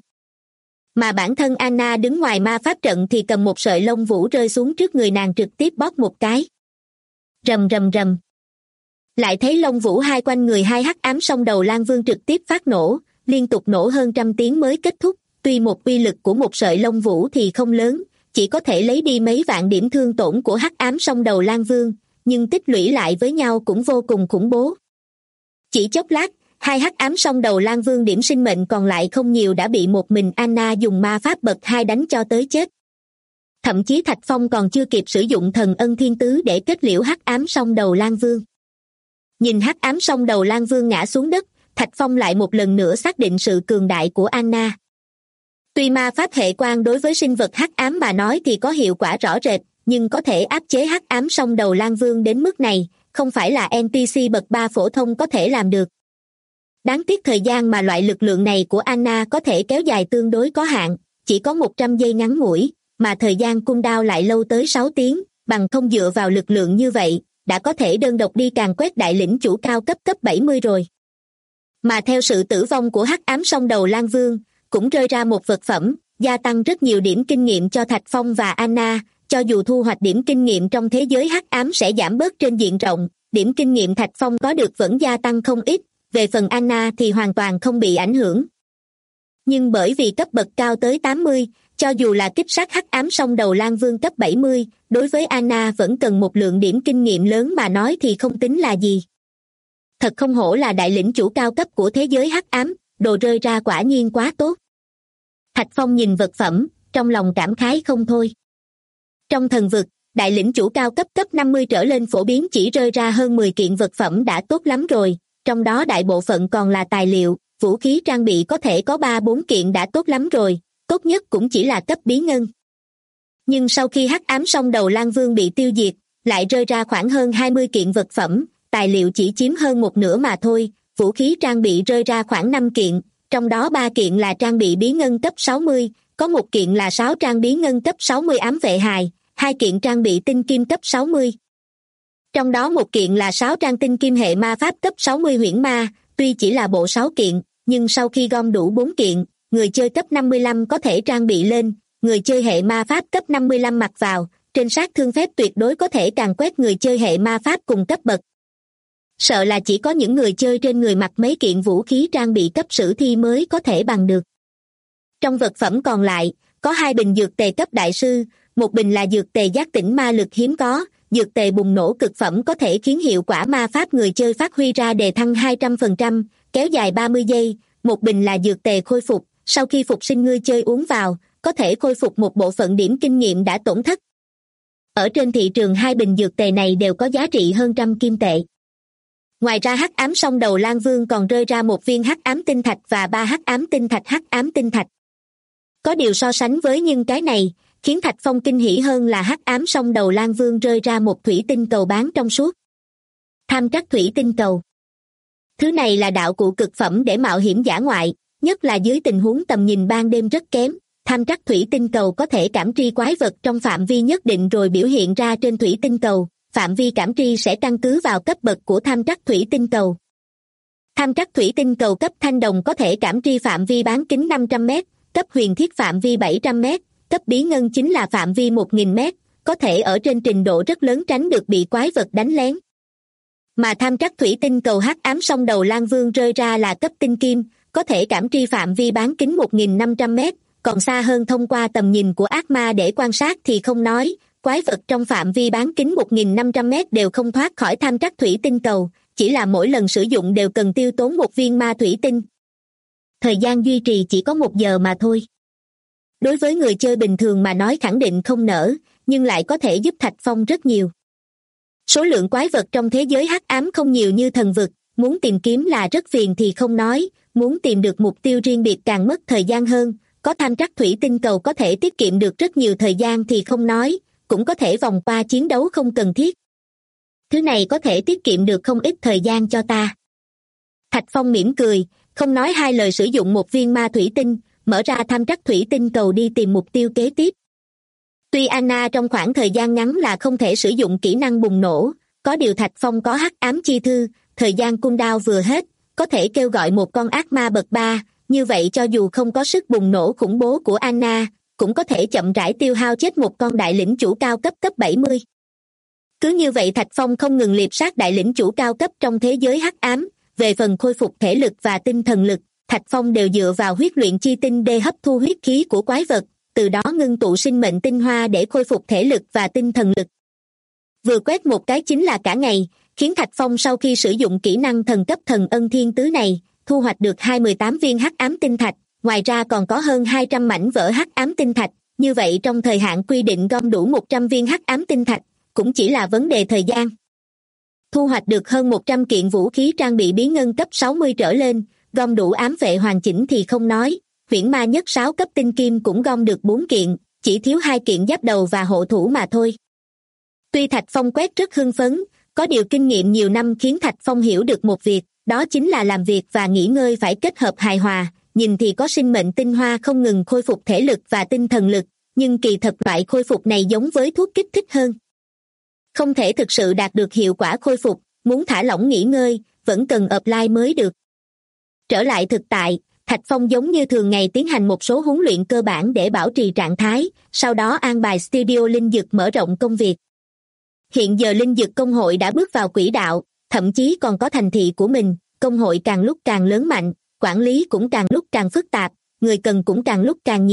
Mà bản thân Anna đứng ngoài ma pháp trận thì cầm một sợi lông vũ rơi xuống trước người nàng trực tiếp bóp một cái. Rầm rầm rầm. Lại thấy lông vũ hai quanh người hai hắc ám song đầu lang vương trực tiếp phát nổ, liên tục nổ hơn trăm tiếng mới kết thúc, tuy một uy lực của một sợi lông vũ thì không lớn, chỉ có thể lấy đi mấy vạn điểm thương tổn của hắc ám song đầu lang vương, nhưng tích lũy lại với nhau cũng vô cùng khủng bố. Chỉ chốc lát, hai hắc ám song đầu lang vương điểm sinh mệnh còn lại không nhiều đã bị một mình Anna dùng ma pháp bậc 2 đánh cho tới chết. Thậm chí Thạch Phong còn chưa kịp sử dụng thần ân thiên tứ để kết liễu hắc ám song đầu lang vương. Nhìn hắc ám song đầu lang vương ngã xuống đất, Thạch Phong lại một lần nữa xác định sự cường đại của Anna. Tuy ma pháp hệ quan đối với sinh vật hắc ám mà nói thì có hiệu quả rõ rệt, nhưng có thể áp chế hắc ám song đầu lang vương đến mức này, không phải là NPC bậc 3 phổ thông có thể làm được. Đáng tiếc thời gian mà loại lực lượng này của Anna có thể kéo dài tương đối có hạn, chỉ có 100 giây ngắn ngủi, mà thời gian cooldown lại lâu tới 6 tiếng, bằng không dựa vào lực lượng như vậy, đã có thể đơn độc đi càn quét đại lĩnh chủ cao cấp 70 rồi. Mà theo sự tử vong của hắc ám song đầu lang vương, cũng rơi ra một vật phẩm, gia tăng rất nhiều điểm kinh nghiệm cho Thạch Phong và Anna, cho dù thu hoạch điểm kinh nghiệm trong thế giới hắc ám sẽ giảm bớt trên diện rộng, điểm kinh nghiệm Thạch Phong có được vẫn gia tăng không ít, về phần Anna thì hoàn toàn không bị ảnh hưởng. Nhưng bởi vì cấp bậc cao tới 80, Cho dù là kích sát hắc ám song đầu lang vương cấp 70, đối với Anna vẫn cần một lượng điểm kinh nghiệm lớn mà nói thì không tính là gì. Thật không hổ là đại lĩnh chủ cao cấp của thế giới hắc ám, đồ rơi ra quả nhiên quá tốt. Thạch Phong nhìn vật phẩm, trong lòng cảm khái không thôi. Trong thần vực, đại lĩnh chủ cao cấp cấp 50 trở lên phổ biến chỉ rơi ra hơn 10 kiện vật phẩm đã tốt lắm rồi, trong đó đại bộ phận còn là tài liệu, vũ khí trang bị có thể có 3-4 kiện đã tốt lắm rồi, tốt nhất cũng chỉ là cấp bí ngân. Nhưng sau khi hắc ám song đầu lang vương bị tiêu diệt, lại rơi ra khoảng hơn 20 kiện vật phẩm, tài liệu chỉ chiếm hơn một nửa mà thôi, vũ khí trang bị rơi ra khoảng 5 kiện, trong đó 3 kiện là trang bị bí ngân cấp 60, có một kiện là 6 trang bí ngân cấp 60 ám vệ hài, 2 kiện trang bị tinh kim cấp 60. Trong đó một kiện là 6 trang tinh kim hệ ma pháp cấp 60 huyễn ma, tuy chỉ là bộ 6 kiện, nhưng sau khi gom đủ 4 kiện, người chơi cấp 55 có thể trang bị lên, người chơi hệ ma pháp cấp 55 mặc vào, trên sát thương phép tuyệt đối có thể càn quét người chơi hệ ma pháp cùng cấp bậc. Sợ là chỉ có những người chơi trên người mặc mấy kiện vũ khí trang bị cấp sử thi mới có thể bằng được. Trong vật phẩm còn lại, có 2 bình dược tề cấp đại sư, một bình là dược tề giác tỉnh ma lực hiếm có, dược tề bùng nổ cực phẩm có thể khiến hiệu quả ma pháp người chơi phát huy ra đề thăng 200%, kéo dài 30 giây, một bình là dược tề khôi phục, sau khi phục sinh người chơi uống vào, có thể khôi phục một bộ phận điểm kinh nghiệm đã tổn thất. Ở trên thị trường 2 bình dược tề này đều có giá trị hơn 100 kim tệ. Ngoài ra hắc ám song đầu lang vương còn rơi ra 1 viên hắc ám tinh thạch và 3 hắc ám tinh thạch. Có điều so sánh với những cái này, khiến Thạch Phong kinh hỉ hơn là hắc ám song đầu lang vương rơi ra một thủy tinh cầu bán trong suốt. Tham trắc thủy tinh cầu. Thứ này là đạo cụ cực phẩm để mạo hiểm dã ngoại, nhất là dưới tình huống tầm nhìn ban đêm rất kém. Tham trắc thủy tinh cầu có thể cảm tri quái vật trong phạm vi nhất định rồi biểu hiện ra trên thủy tinh cầu. Phạm vi cảm tri sẽ căn cứ vào cấp bậc của tham trắc thủy tinh cầu. Tham trắc thủy tinh cầu cấp thanh đồng có thể cảm tri phạm vi bán kính 500 m, cấp huyền thiết phạm vi 700 m, cấp bí ngân chính là phạm vi 1000 m, có thể ở trên trình độ rất lớn tránh được bị quái vật đánh lén. Mà tham trắc thủy tinh cầu hắc ám song đầu lang vương rơi ra là cấp tinh kim, có thể cảm tri phạm vi bán kính 1500 m, còn xa hơn thông qua tầm nhìn của ác ma để quan sát thì không nói, quái vật trong phạm vi bán kính 1500 m đều không thoát khỏi tham trắc thủy tinh cầu, chỉ là mỗi lần sử dụng đều cần tiêu tốn 1 viên ma thủy tinh. Thời gian duy trì chỉ có 1 giờ mà thôi. Đối với người chơi bình thường mà nói khẳng định không nỡ, nhưng lại có thể giúp Thạch Phong rất nhiều. Số lượng quái vật trong thế giới hắc ám không nhiều như thần vực, muốn tìm kiếm là rất phiền thì không nói, muốn tìm được mục tiêu riêng biệt càng mất thời gian hơn, có tham trắc thủy tinh cầu có thể tiết kiệm được rất nhiều thời gian thì không nói, cũng có thể vòng qua chiến đấu không cần thiết. Thứ này có thể tiết kiệm được không ít thời gian cho ta. Thạch Phong mỉm cười, không nói hai lời sử dụng 1 viên ma thủy tinh, mở ra tham trắc thủy tinh cầu đi tìm mục tiêu kế tiếp. Tuy Anna trong khoảng thời gian ngắn là không thể sử dụng kỹ năng bùng nổ, có điều Thạch Phong có hắc ám chi thư, thời gian cooldown vừa hết, có thể kêu gọi một con ác ma bậc 3, như vậy cho dù không có sức bùng nổ khủng bố của Anna, cũng có thể chậm rãi tiêu hao chết một con đại lĩnh chủ cao cấp cấp 70. Cứ như vậy Thạch Phong không ngừng liệp sát đại lĩnh chủ cao cấp trong thế giới hắc ám, về phần khôi phục thể lực và tinh thần lực, Thạch Phong đều dựa vào huyết luyện chi tinh để hấp thu huyết khí của quái vật, từ đó ngưng tụ sinh mệnh tinh hoa để khôi phục thể lực và tinh thần lực. Vừa quét một cái chính là cả ngày, khiến Thạch Phong sau khi sử dụng kỹ năng thần cấp thần ân thiên tứ này, thu hoạch được 18 viên hắc ám tinh thạch, ngoài ra còn có hơn 200 mảnh vỡ hắc ám tinh thạch, như vậy trong thời hạn quy định gom đủ 100 viên hắc ám tinh thạch, cũng chỉ là vấn đề thời gian. Thu hoạch được hơn 100 kiện vũ khí trang bị bí ngân cấp 60 trở lên, gom đủ ám vệ hoàn chỉnh thì không nói, huyễn ma nhất 6 cấp tinh kim cũng gom được 4 kiện, chỉ thiếu 2 kiện giáp đầu và hộ thủ mà thôi. Tuy Thạch Phong quét rất hưng phấn, có điều kinh nghiệm nhiều năm khiến Thạch Phong hiểu được một việc, đó chính là làm việc và nghỉ ngơi phải kết hợp hài hòa, nhìn thì có sinh mệnh tinh hoa không ngừng khôi phục thể lực và tinh thần lực, nhưng kỳ thật loại khôi phục này giống với thuốc kích thích hơn. Không thể thực sự đạt được hiệu quả khôi phục, muốn thả lỏng nghỉ ngơi, vẫn cần apply mới được. Trở lại thực tại, Thạch Phong giống như thường ngày tiến hành một số huấn luyện cơ bản để bảo trì trạng thái, sau đó an bài studio linh dược mở rộng công việc. Hiện giờ linh dược công hội đã bước vào quỹ đạo, thậm chí còn có thành thị của mình, công hội càng lúc càng lớn mạnh, quản lý cũng càng lúc càng phức tạp, người cần cũng càng lúc càng nhiều,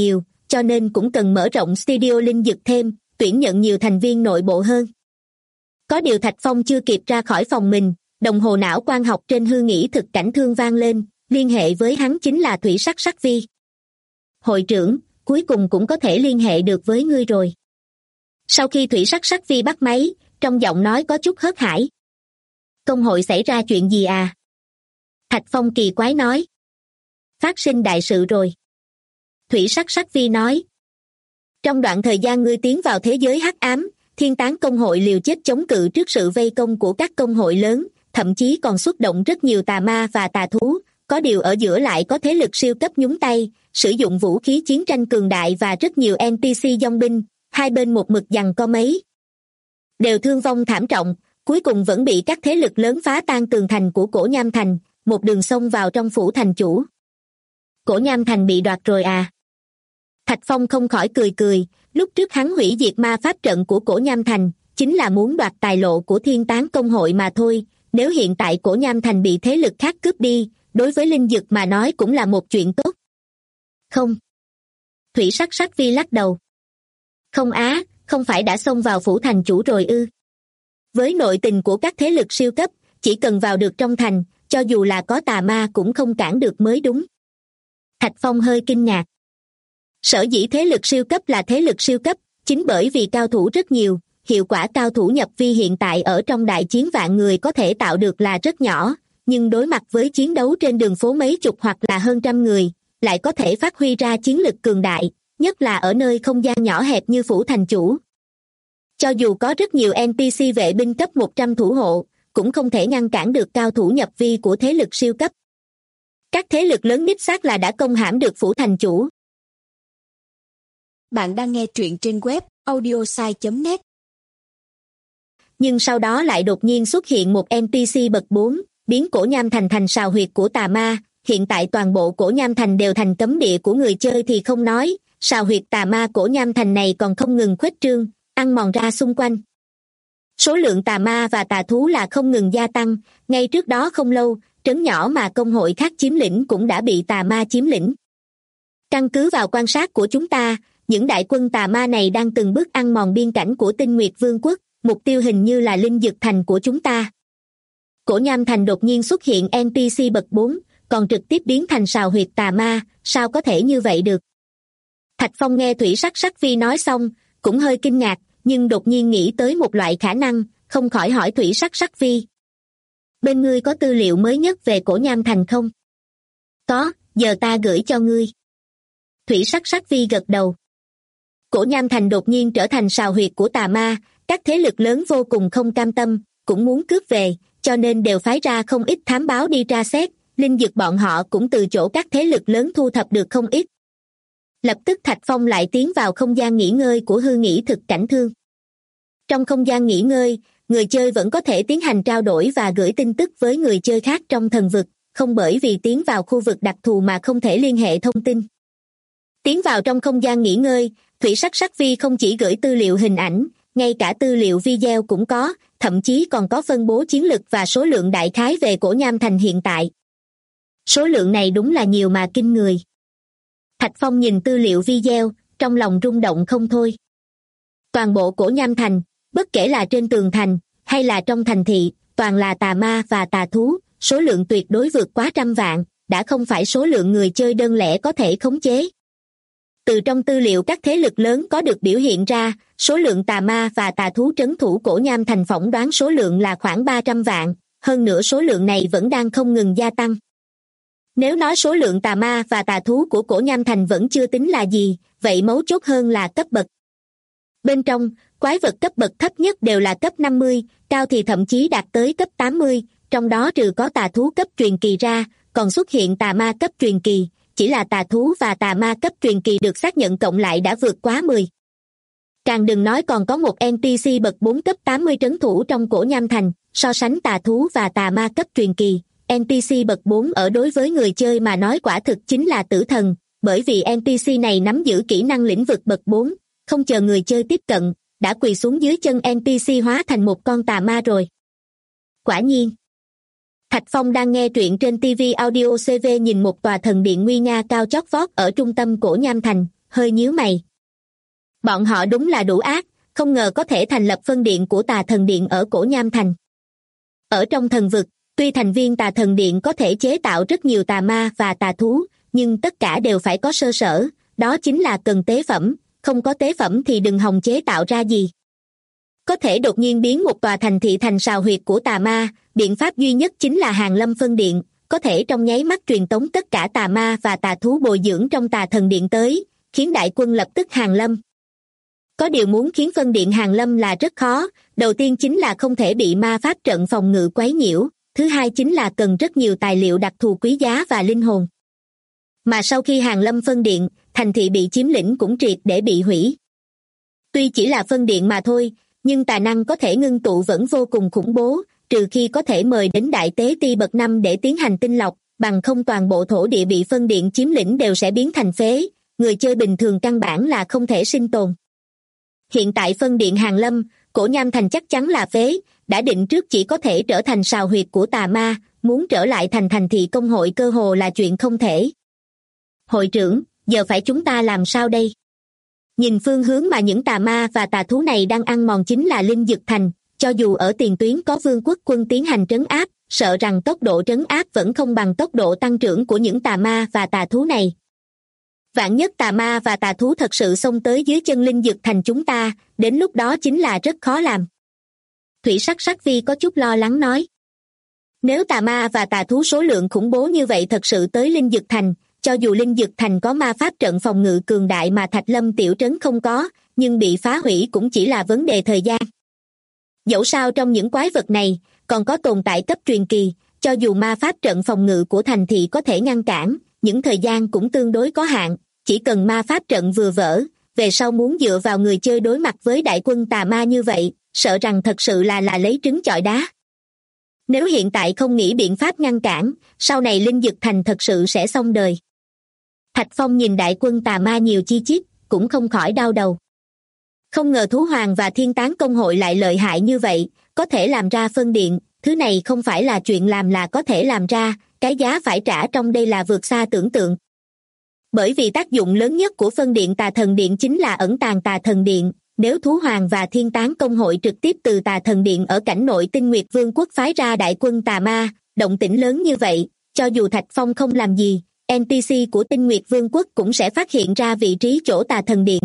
cho nên cũng cần mở rộng studio linh dực thêm, tuyển nhận nhiều thành viên nội bộ hơn. Có điều Thạch Phong chưa kịp ra khỏi phòng mình, đồng hồ não quang học trên hư nghĩ thực cảnh thương vang lên, liên hệ với hắn chính là Thủy Sắc Sắc Vi. Hội trưởng, cuối cùng cũng có thể liên hệ được với ngươi rồi. Sau khi Thủy Sắc Sắc Vi bắt máy, trong giọng nói có chút hớt hải. Công hội xảy ra chuyện gì à? Thạch Phong kỳ quái nói. Phát sinh đại sự rồi. Thủy Sắc Sắc Vi nói. Trong đoạn thời gian ngươi tiến vào thế giới hắc ám, Thiên Tán công hội liều chết chống cự trước sự vây công của các công hội lớn, thậm chí còn xuất động rất nhiều tà ma và tà thú, có điều ở giữa lại có thế lực siêu cấp nhúng tay, sử dụng vũ khí chiến tranh cường đại và rất nhiều NPC dòng binh, hai bên một mực giằng co mấy. Đều thương vong thảm trọng, cuối cùng vẫn bị các thế lực lớn phá tan tường thành của Cổ Nham Thành, một đường xông vào trong phủ thành chủ. Cổ Nham Thành bị đoạt rồi à? Thạch Phong không khỏi cười cười, lúc trước hắn hủy diệt ma pháp trận của Cổ Nham Thành, chính là muốn đoạt tài lộ của Thiên Tán công hội mà thôi, nếu hiện tại Cổ Nham Thành bị thế lực khác cướp đi, đối với linh dực mà nói cũng là một chuyện tốt. Không. Thủy Sắc Sắc Vi lắc đầu. Không á, không phải đã xông vào phủ thành chủ rồi ư? Với nội tình của các thế lực siêu cấp, chỉ cần vào được trong thành, cho dù là có tà ma cũng không cản được mới đúng. Thạch Phong hơi kinh ngạc. Sở dĩ thế lực siêu cấp là thế lực siêu cấp, chính bởi vì cao thủ rất nhiều, hiệu quả cao thủ nhập vi hiện tại ở trong đại chiến vạn người có thể tạo được là rất nhỏ, nhưng đối mặt với chiến đấu trên đường phố mấy chục hoặc là hơn trăm người, lại có thể phát huy ra chiến lực cường đại, nhất là ở nơi không gian nhỏ hẹp như phủ thành chủ. Cho dù có rất nhiều NPC vệ binh cấp 100 thủ hộ, cũng không thể ngăn cản được cao thủ nhập vi của thế lực siêu cấp. Các thế lực lớn đích xác là đã công hãm được phủ thành chủ. Bạn đang nghe truyện trên web audiosai.net. Nhưng sau đó lại đột nhiên xuất hiện một NPC bậc 4, biến Cổ Nham Thành thành sào huyệt của tà ma. Hiện tại toàn bộ Cổ Nham Thành đều thành cấm địa của người chơi thì không nói, sào huyệt tà ma Cổ Nham Thành này còn không ngừng khuếch trương, ăn mòn ra xung quanh. Số lượng tà ma và tà thú là không ngừng gia tăng, ngay trước đó không lâu, trấn nhỏ mà công hội khác chiếm lĩnh cũng đã bị tà ma chiếm lĩnh. Căn cứ vào quan sát của chúng ta, những đại quân tà ma này đang từng bước ăn mòn biên cảnh của Tinh Nguyệt Vương quốc, mục tiêu hình như là linh dực thành của chúng ta. Cổ Nham Thành đột nhiên xuất hiện NPC bậc 4, còn trực tiếp biến thành sào huyệt tà ma, sao có thể như vậy được? Thạch Phong nghe Thủy Sắc Sắc Vi nói xong, cũng hơi kinh ngạc, nhưng đột nhiên nghĩ tới một loại khả năng, không khỏi hỏi Thủy Sắc Sắc Vi. Bên ngươi có tư liệu mới nhất về Cổ Nham Thành không? Có, giờ ta gửi cho ngươi. Thủy Sắc Sắc Vi gật đầu. Cổ Nham Thành đột nhiên trở thành sào huyệt của tà ma, các thế lực lớn vô cùng không cam tâm, cũng muốn cướp về, cho nên đều phái ra không ít thám báo đi tra xét, linh dực bọn họ cũng từ chỗ các thế lực lớn thu thập được không ít. Lập tức Thạch Phong lại tiến vào không gian nghỉ ngơi của hư nghĩ thực cảnh thương. Trong không gian nghỉ ngơi, người chơi vẫn có thể tiến hành trao đổi và gửi tin tức với người chơi khác trong thần vực, không bởi vì tiến vào khu vực đặc thù mà không thể liên hệ thông tin. Tiến vào trong không gian nghỉ ngơi, Thủy Sắc Sắc Vi không chỉ gửi tư liệu hình ảnh, ngay cả tư liệu video cũng có, thậm chí còn có phân bố chiến lực và số lượng đại khái về Cổ Nham Thành hiện tại. Số lượng này đúng là nhiều mà kinh người. Thạch Phong nhìn tư liệu video, trong lòng rung động không thôi. Toàn bộ Cổ Nham Thành, bất kể là trên tường thành, hay là trong thành thị, toàn là tà ma và tà thú, số lượng tuyệt đối vượt quá 100 vạn, đã không phải số lượng người chơi đơn lẻ có thể khống chế. Từ trong tư liệu các thế lực lớn có được biểu hiện ra, số lượng tà ma và tà thú trấn thủ Cổ Nham Thành phỏng đoán số lượng là khoảng 300 vạn, hơn nữa số lượng này vẫn đang không ngừng gia tăng. Nếu nói số lượng tà ma và tà thú của Cổ Nham Thành vẫn chưa tính là gì, vậy mấu chốt hơn là cấp bậc. Bên trong, quái vật cấp bậc thấp nhất đều là cấp 50, cao thì thậm chí đạt tới cấp 80, trong đó trừ có tà thú cấp truyền kỳ ra, còn xuất hiện tà ma cấp truyền kỳ, chỉ là tà thú và tà ma cấp truyền kỳ được xác nhận cộng lại đã vượt quá 10. Càng đừng nói còn có một NPC bậc 4 cấp 80 trấn thủ trong Cổ Nham Thành, so sánh tà thú và tà ma cấp truyền kỳ. NPC bậc 4 ở đối với người chơi mà nói quả thực chính là tử thần, bởi vì NPC này nắm giữ kỹ năng lĩnh vực bậc 4, không chờ người chơi tiếp cận, đã quỳ xuống dưới chân NPC hóa thành một con tà ma rồi. Quả nhiên. Thạch Phong đang nghe truyện trên TV Audio CV nhìn một tòa thần điện nguy nga cao chót vót ở trung tâm Cổ Nham Thành, hơi nhíu mày. Bọn họ đúng là đủ ác, không ngờ có thể thành lập phân điện của Tà Thần Điện ở Cổ Nham Thành. Ở trong thần vực, tuy thành viên Tà Thần Điện có thể chế tạo rất nhiều tà ma và tà thú, nhưng tất cả đều phải có sơ sở, đó chính là cần tế phẩm, không có tế phẩm thì đừng hòng chế tạo ra gì. Có thể đột nhiên biến một tòa thành thị thành sào huyệt của tà ma, biện pháp duy nhất chính là Hàng Lâm phân điện, có thể trong nháy mắt truyền tống tất cả tà ma và tà thú bồi dưỡng trong Tà Thần Điện tới, khiến đại quân lập tức hàng lâm. Có điều muốn khiến phân điện hàng lâm là rất khó, đầu tiên chính là không thể bị ma pháp trận phòng ngự quấy nhiễu, thứ hai chính là cần rất nhiều tài liệu đặc thù quý giá và linh hồn. Mà sau khi hàng lâm phân điện, thành thị bị chiếm lĩnh cũng triệt để bị hủy. Tuy chỉ là phân điện mà thôi, nhưng tài năng có thể ngưng tụ vẫn vô cùng khủng bố, trừ khi có thể mời đến đại tế ti bậc 5 để tiến hành tinh lọc, bằng không toàn bộ thổ địa bị phân điện chiếm lĩnh đều sẽ biến thành phế, người chơi bình thường căn bản là không thể sinh tồn. Hiện tại phân điện hàng lâm, Cổ Nham Thành chắc chắn là phế, đã định trước chỉ có thể trở thành sào huyệt của tà ma, muốn trở lại thành thành thị công hội cơ hồ là chuyện không thể. Hội trưởng, giờ phải chúng ta làm sao đây? Nhìn phương hướng mà những tà ma và tà thú này đang ăn mòn chính là Linh Dực Thành, cho dù ở tiền tuyến có vương quốc quân tiến hành trấn áp, sợ rằng tốc độ trấn áp vẫn không bằng tốc độ tăng trưởng của những tà ma và tà thú này. Vạn nhất tà ma và tà thú thật sự xông tới dưới chân Linh Dực Thành chúng ta, đến lúc đó chính là rất khó làm. Thủy Sắc Sắc Vi có chút lo lắng nói. Nếu tà ma và tà thú số lượng khủng bố như vậy thật sự tới Linh Dực Thành, cho dù Linh Dực Thành có ma pháp trận phòng ngự cường đại mà Thạch Lâm tiểu trấn không có, nhưng bị phá hủy cũng chỉ là vấn đề thời gian. Dẫu sao trong những quái vật này, còn có tồn tại cấp truyền kỳ, cho dù ma pháp trận phòng ngự của thành thị có thể ngăn cản, những thời gian cũng tương đối có hạn, chỉ cần ma pháp trận vừa vỡ, về sau muốn dựa vào người chơi đối mặt với đại quân tà ma như vậy, sợ rằng thật sự là lấy trứng chọi đá. Nếu hiện tại không nghĩ biện pháp ngăn cản, sau này Linh Dực Thành thật sự sẽ xong đời. Thạch Phong nhìn đại quân tà ma nhiều chi chít, cũng không khỏi đau đầu. Không ngờ Thú Hoàng và Thiên Tán Công hội lại lợi hại như vậy, có thể làm ra phân điện, thứ này không phải là chuyện làm là có thể làm ra, cái giá phải trả trong đây là vượt xa tưởng tượng. Bởi vì tác dụng lớn nhất của phân điện Tà Thần Điện chính là ẩn tàng Tà Thần Điện, nếu Thú Hoàng và Thiên Tán Công hội trực tiếp từ Tà Thần Điện ở cảnh nội Tinh Nguyệt Vương quốc phái ra đại quân tà ma, động tĩnh lớn như vậy, cho dù Thạch Phong không làm gì, NPC của Tinh Nguyệt Vương quốc cũng sẽ phát hiện ra vị trí chỗ Tà Thần Điện.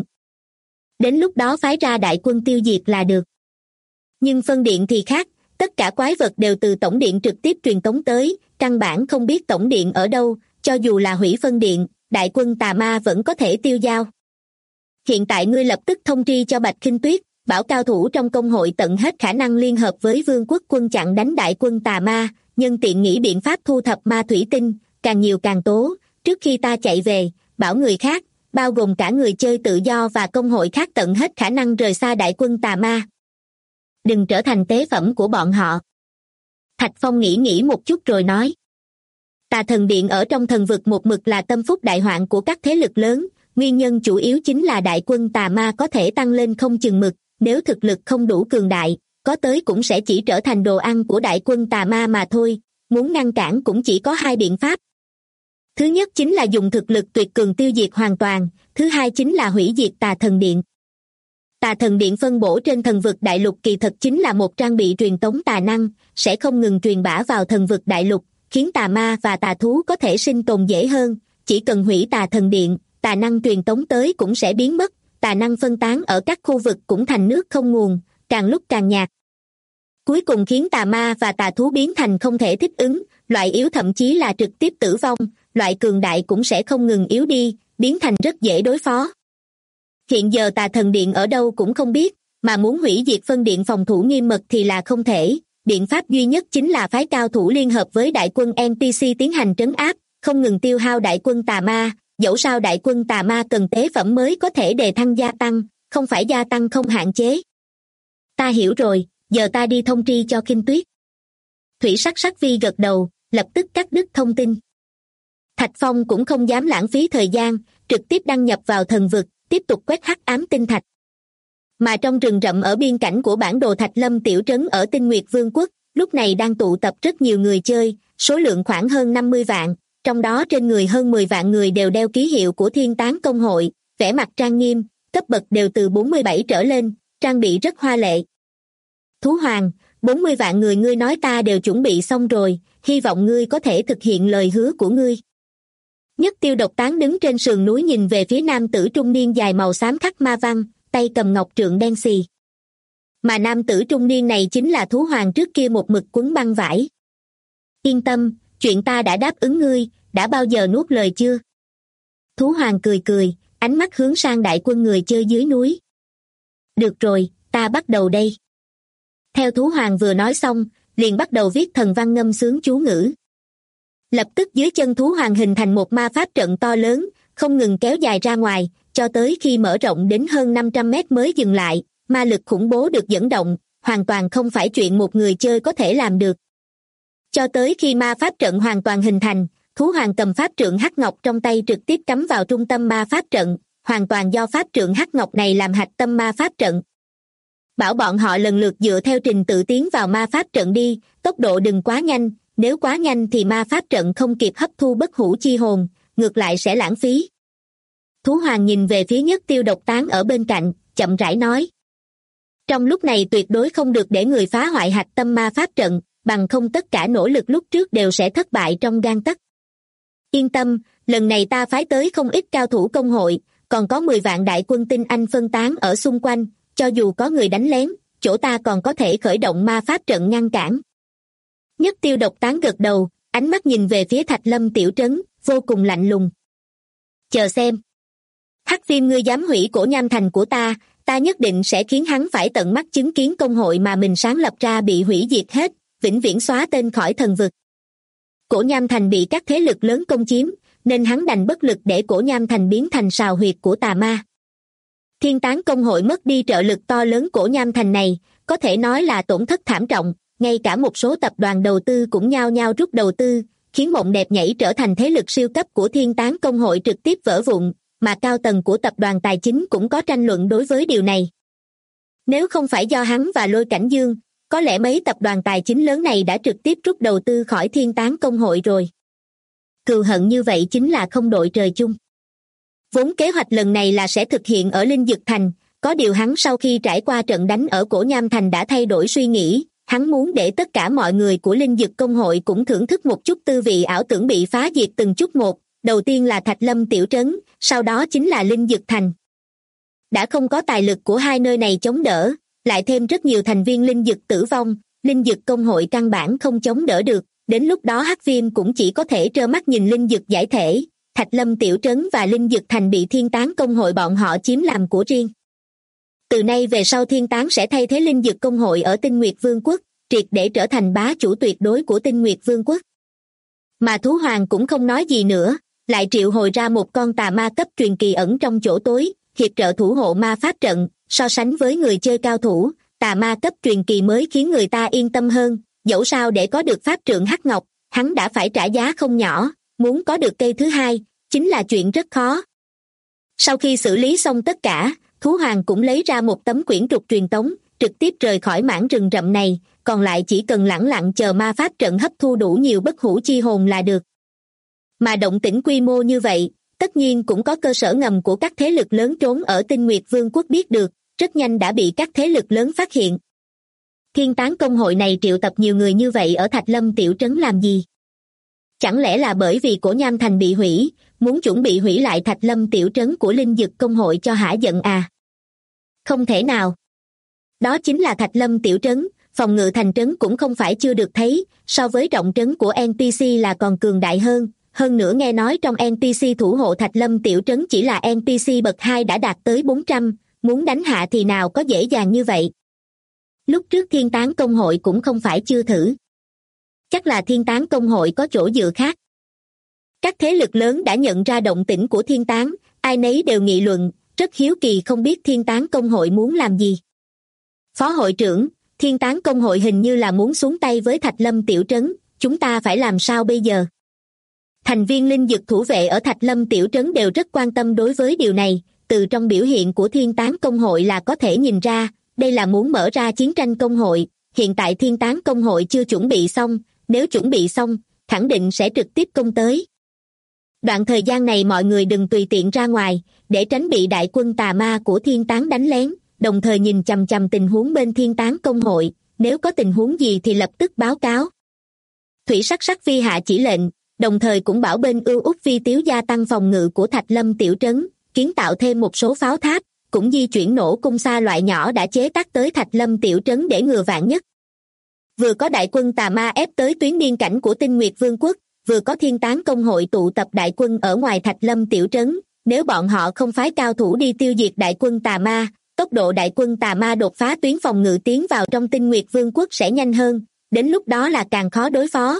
Đến lúc đó phái ra đại quân tiêu diệt là được. Nhưng phân điện thì khác, tất cả quái vật đều từ tổng điện trực tiếp truyền tống tới, căn bản không biết tổng điện ở đâu, cho dù là hủy phân điện, đại quân tà ma vẫn có thể tiêu dao. Hiện tại ngươi lập tức thông tri cho Bạch Khinh Tuyết, bảo cao thủ trong công hội tận hết khả năng liên hợp với vương quốc quân chặn đánh đại quân tà ma, nhân tiện nghĩ biện pháp thu thập ma thủy tinh, càng nhiều càng tố, trước khi ta chạy về, bảo người khác, bao gồm cả người chơi tự do và công hội khác tận hết khả năng rời xa đại quân tà ma. Đừng trở thành tế phẩm của bọn họ. Thạch Phong nghĩ một chút rồi nói. Tà Thần Điện ở trong thần vực một mực là tâm phúc đại hoạn của các thế lực lớn, nguyên nhân chủ yếu chính là đại quân tà ma có thể tăng lên không chừng mực, nếu thực lực không đủ cường đại, có tới cũng sẽ chỉ trở thành đồ ăn của đại quân tà ma mà thôi, muốn ngăn cản cũng chỉ có hai biện pháp. Thứ nhất chính là dùng thực lực tuyệt cường tiêu diệt hoàn toàn, thứ hai chính là hủy diệt Tà Thần Điện. Tà Thần Điện phân bổ trên thần vực đại lục kỳ thật chính là một trang bị truyền tống tà năng, sẽ không ngừng truyền bá vào thần vực đại lục, khiến tà ma và tà thú có thể sinh tồn dễ hơn, chỉ cần hủy Tà Thần Điện, tà năng truyền tống tới cũng sẽ biến mất, tà năng phân tán ở các khu vực cũng thành nước không nguồn, càng lúc càng nhạt. Cuối cùng khiến tà ma và tà thú biến thành không thể thích ứng, loại yếu thậm chí là trực tiếp tử vong, loại cường đại cũng sẽ không ngừng yếu đi, biến thành rất dễ đối phó. Hiện giờ Tà Thần Điện ở đâu cũng không biết, mà muốn hủy diệt phân điện phòng thủ nghiêm mật thì là không thể, biện pháp duy nhất chính là phái cao thủ liên hợp với đại quân NPC tiến hành trấn áp, không ngừng tiêu hao đại quân tà ma, dẫu sao đại quân tà ma cần tế phẩm mới có thể đề thăng gia tăng, không phải gia tăng không hạn chế. Ta hiểu rồi, giờ ta đi thông tri cho Khinh Tuyết. Thủy Sắc Sắc Vi gật đầu, lập tức cắt đứt thông tin. Thạch Phong cũng không dám lãng phí thời gian, trực tiếp đăng nhập vào thần vực, tiếp tục quét hắc ám tinh thạch. Mà trong rừng rậm ở biên cảnh của bản đồ Thạch Lâm tiểu trấn ở Tinh Nguyệt Vương quốc, lúc này đang tụ tập rất nhiều người chơi, số lượng khoảng hơn 50 vạn, trong đó trên người hơn 10 vạn người đều đeo ký hiệu của Thiên Tán Công hội, vẻ mặt trang nghiêm, cấp bậc đều từ 47 trở lên, trang bị rất hoa lệ. Thú Hoàng, 40 vạn người ngươi nói ta đều chuẩn bị xong rồi, hy vọng ngươi có thể thực hiện lời hứa của ngươi. Nhất Tiêu Độc Tán đứng trên sườn núi nhìn về phía nam tử trung niên dài màu xám khắc ma văn, tay cầm ngọc trượng đen xì. Mà nam tử trung niên này chính là Thú Hoàng trước kia một mực quấn băng vải. Yên tâm, chuyện ta đã đáp ứng ngươi, đã bao giờ nuốt lời chưa? Thú Hoàng cười cười, ánh mắt hướng sang đại quân người chơi dưới núi. Được rồi, ta bắt đầu đây. Theo Thú Hoàng vừa nói xong, liền bắt đầu viết thần văn ngâm sướng chú ngữ. Lập tức dưới chân Thú Hoàng hình thành một ma pháp trận to lớn, không ngừng kéo dài ra ngoài, cho tới khi mở rộng đến hơn 500 mét mới dừng lại, ma lực khủng bố được dẫn động, hoàn toàn không phải chuyện một người chơi có thể làm được. Cho tới khi ma pháp trận hoàn toàn hình thành, Thú Hoàng cầm pháp trượng hắc ngọc trong tay trực tiếp cắm vào trung tâm ma pháp trận, hoàn toàn do pháp trượng hắc ngọc này làm hạch tâm ma pháp trận. Bảo bọn họ lần lượt dựa theo trình tự tiến vào ma pháp trận đi, tốc độ đừng quá nhanh, nếu quá nhanh thì ma pháp trận không kịp hấp thu bất hủ chi hồn, ngược lại sẽ lãng phí. Thú Hoàng nhìn về phía Nhất Tiêu Độc Tán ở bên cạnh, chậm rãi nói. Trong lúc này tuyệt đối không được để người phá hoại hạch tâm ma pháp trận, bằng không tất cả nỗ lực lúc trước đều sẽ thất bại trong gang tấc. Yên tâm, lần này ta phái tới không ít cao thủ công hội, còn có 10 vạn đại quân tinh anh phân tán ở xung quanh, cho dù có người đánh lén, chỗ ta còn có thể khởi động ma pháp trận ngăn cản. Nhất Tiêu Độc Tán gật đầu, ánh mắt nhìn về phía Thạch Lâm tiểu trấn, vô cùng lạnh lùng. Chờ xem. Hắc Viêm ngươi dám hủy Cổ Nham Thành của ta nhất định sẽ khiến hắn phải tận mắt chứng kiến công hội mà mình sáng lập ra bị hủy diệt hết, vĩnh viễn xóa tên khỏi thần vực. Cổ Nham Thành bị các thế lực lớn công chiếm, nên hắn đành bất lực để Cổ Nham Thành biến thành sào huyệt của tà ma. Thiên Tán công hội mất đi trợ lực to lớn Cổ Nham Thành này, có thể nói là tổn thất thảm trọng, ngay cả một số tập đoàn đầu tư cũng nhao nhao rút đầu tư, khiến Mộng Đẹp Nhảy trở thành thế lực siêu cấp của Thiên Tán công hội trực tiếp vỡ vụn, mà cao tầng của tập đoàn tài chính cũng có tranh luận đối với điều này. Nếu không phải do hắn và Lôi Cảnh Dương, có lẽ mấy tập đoàn tài chính lớn này đã trực tiếp rút đầu tư khỏi Thiên Tán công hội rồi. Cừu hận như vậy chính là không đội trời chung. Vốn kế hoạch lần này là sẽ thực hiện ở Linh Dực Thành, có điều hắn sau khi trải qua trận đánh ở Cổ Nham Thành đã thay đổi suy nghĩ, hắn muốn để tất cả mọi người của Linh Dực công hội cũng thưởng thức một chút tư vị ảo tưởng bị phá diệt từng chút một, đầu tiên là Thạch Lâm tiểu trấn, sau đó chính là Linh Dực Thành. Đã không có tài lực của hai nơi này chống đỡ, lại thêm rất nhiều thành viên Linh Dực tử vong, Linh Dực công hội căn bản không chống đỡ được, đến lúc đó Hắc Viêm cũng chỉ có thể trơ mắt nhìn Linh Dực giải thể, Thạch Lâm tiểu trấn và Linh Dực Thành bị Thiên Tán công hội bọn họ chiếm làm của riêng. Từ nay về sau Thiên Tán sẽ thay thế Linh Dực công hội ở Tinh Nguyệt Vương quốc, triệt để trở thành bá chủ tuyệt đối của Tinh Nguyệt Vương quốc. Mà Thú Hoàng cũng không nói gì nữa, lại triệu hồi ra một con tà ma cấp truyền kỳ ẩn trong chỗ tối, hiệp trợ thủ hộ ma pháp trận, so sánh với người chơi cao thủ, tà ma cấp truyền kỳ mới khiến người ta yên tâm hơn, dẫu sao để có được pháp trượng hắc ngọc, hắn đã phải trả giá không nhỏ, muốn có được cây thứ hai, chính là chuyện rất khó. Sau khi xử lý xong tất cả, Thú Hoàng cũng lấy ra một tấm quyển trục truyền tống, trực tiếp rời khỏi mảng rừng rậm này, còn lại chỉ cần lẳng lặng chờ ma pháp trận hấp thu đủ nhiều bất hủ chi hồn là được. Mà động tĩnh quy mô như vậy, tất nhiên cũng có cơ sở ngầm của các thế lực lớn trốn ở Tinh Nguyệt Vương quốc biết được, rất nhanh đã bị các thế lực lớn phát hiện. Thiên Tán công hội này triệu tập nhiều người như vậy ở Thạch Lâm tiểu trấn làm gì? Chẳng lẽ là bởi vì Cổ Nham Thành bị hủy, muốn chuẩn bị hủy lại Thạch Lâm tiểu trấn của Linh Dực công hội cho hả giận à? Không thể nào. Đó chính là Thạch Lâm tiểu trấn, phòng ngự thành trấn cũng không phải chưa được thấy, so với trọng trấn của NPC là còn cường đại hơn nữa nghe nói trong NPC thủ hộ Thạch Lâm tiểu trấn chỉ là NPC bậc 2 đã đạt tới 400, muốn đánh hạ thì nào có dễ dàng như vậy. Lúc trước Thiên Tán công hội cũng không phải chưa thử. Chắc là Thiên Tán công hội có chỗ dựa khác. Các thế lực lớn đã nhận ra động tĩnh của Thiên Tán, ai nấy đều nghị luận, rất hiếu kỳ không biết Thiên Tán công hội muốn làm gì. Phó hội trưởng, Thiên Tán công hội hình như là muốn xuống tay với Thạch Lâm tiểu trấn, chúng ta phải làm sao bây giờ? Thành viên Linh Dực thủ vệ ở Thạch Lâm tiểu trấn đều rất quan tâm đối với điều này, từ trong biểu hiện của Thiên Tán công hội là có thể nhìn ra, đây là muốn mở ra chiến tranh công hội, hiện tại Thiên Tán công hội chưa chuẩn bị xong, nếu chuẩn bị xong, khẳng định sẽ trực tiếp công tới. Đoạn thời gian này mọi người đừng tùy tiện ra ngoài, để tránh bị đại quân tà ma của Thiên Tán đánh lén, đồng thời nhìn chằm chằm tình huống bên Thiên Tán công hội, nếu có tình huống gì thì lập tức báo cáo. Thủy Sắc Sắc Vi hạ chỉ lệnh, đồng thời cũng bảo bên Ưu Úc Vi Tiếu gia tăng phòng ngự của Thạch Lâm tiểu trấn, kiến tạo thêm một số pháo tháp, cũng di chuyển nổ cung xa loại nhỏ đã chế tác tới Thạch Lâm tiểu trấn để ngừa vạn nhất. Vừa có đại quân tà ma ép tới tuyến biên cảnh của Tinh Nguyệt Vương quốc, vừa có Thiên Tán công hội tụ tập đại quân ở ngoài Thạch Lâm tiểu trấn, nếu bọn họ không phái cao thủ đi tiêu diệt đại quân tà ma, tốc độ đại quân tà ma đột phá tuyến phòng ngự tiến vào trong Tinh Nguyệt Vương quốc sẽ nhanh hơn, đến lúc đó là càng khó đối phó.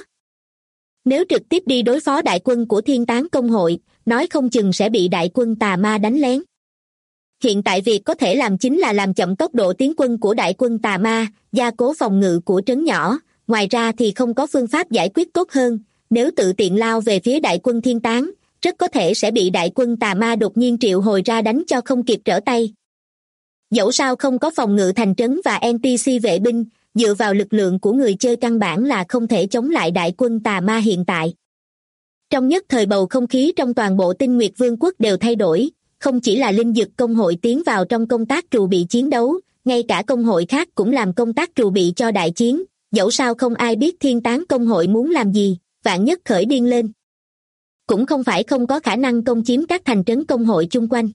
Nếu trực tiếp đi đối phó đại quân của Thiên Tán công hội, nói không chừng sẽ bị đại quân tà ma đánh lén. Hiện tại việc có thể làm chính là làm chậm tốc độ tiến quân của đại quân tà ma, gia cố phòng ngự của trấn nhỏ, ngoài ra thì không có phương pháp giải quyết tốt hơn, nếu tự tiện lao về phía đại quân Thiên Tán, rất có thể sẽ bị đại quân tà ma đột nhiên triệu hồi ra đánh cho không kịp trở tay. Dẫu sao không có phòng ngự thành trấn và NPC vệ binh, dựa vào lực lượng của người chơi căn bản là không thể chống lại đại quân tà ma hiện tại. Trong nhất thời bầu không khí trong toàn bộ Tinh Nguyệt Vương quốc đều thay đổi, không chỉ là Linh Dực công hội tiến vào trong công tác trù bị chiến đấu, ngay cả công hội khác cũng làm công tác trù bị cho đại chiến, dẫu sao không ai biết Thiên Tán công hội muốn làm gì, vạn nhất khởi điên lên. Cũng không phải không có khả năng công chiếm các thành trấn công hội chung quanh.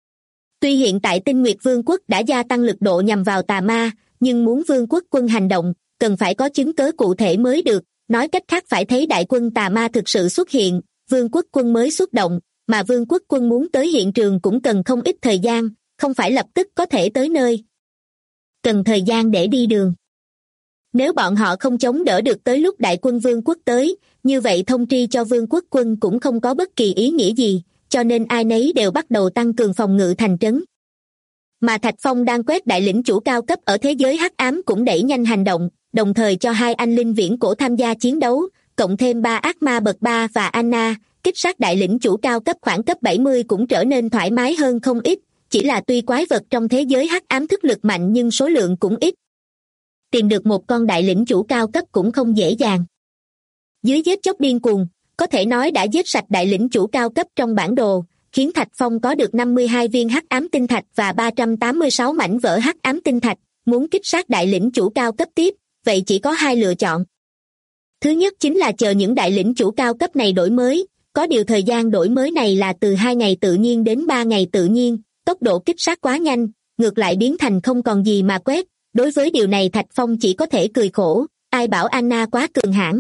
Tuy hiện tại Tinh Nguyệt Vương quốc đã gia tăng lực độ nhằm vào tà ma, nhưng muốn Vương quốc quân hành động, cần phải có chứng cớ cụ thể mới được, nói cách khác phải thấy đại quân tà ma thực sự xuất hiện, Vương quốc quân mới xuất động, mà Vương quốc quân muốn tới hiện trường cũng cần không ít thời gian, không phải lập tức có thể tới nơi. Cần thời gian để đi đường. Nếu bọn họ không chống đỡ được tới lúc đại quân Vương quốc tới, như vậy thông tri cho Vương quốc quân cũng không có bất kỳ ý nghĩa gì, cho nên ai nấy đều bắt đầu tăng cường phòng ngự thành trấn. Mà Thạch Phong đang quét đại lĩnh chủ cao cấp ở thế giới hắc ám cũng đẩy nhanh hành động, đồng thời cho 2 anh linh viễn cổ tham gia chiến đấu, cộng thêm 3 ác ma bậc 3 và Anna, kích sát đại lĩnh chủ cao cấp khoảng cấp 70 cũng trở nên thoải mái hơn không ít, chỉ là tuy quái vật trong thế giới hắc ám thức lực mạnh nhưng số lượng cũng ít. Tìm được một con đại lĩnh chủ cao cấp cũng không dễ dàng. Dưới giết chóc điên cuồng, có thể nói đã giết sạch đại lĩnh chủ cao cấp trong bản đồ, khiến Thạch Phong có được 52 viên hắc ám tinh thạch và 386 mảnh vỡ hắc ám tinh thạch, muốn kích sát đại lĩnh chủ cao cấp tiếp, vậy chỉ có 2 lựa chọn. Thứ nhất chính là chờ những đại lĩnh chủ cao cấp này đổi mới, có điều thời gian đổi mới này là từ 2 ngày tự nhiên đến 3 ngày tự nhiên, tốc độ kích sát quá nhanh, ngược lại biến thành không còn gì mà quét, đối với điều này Thạch Phong chỉ có thể cười khổ, ai bảo Anna quá cường hãn.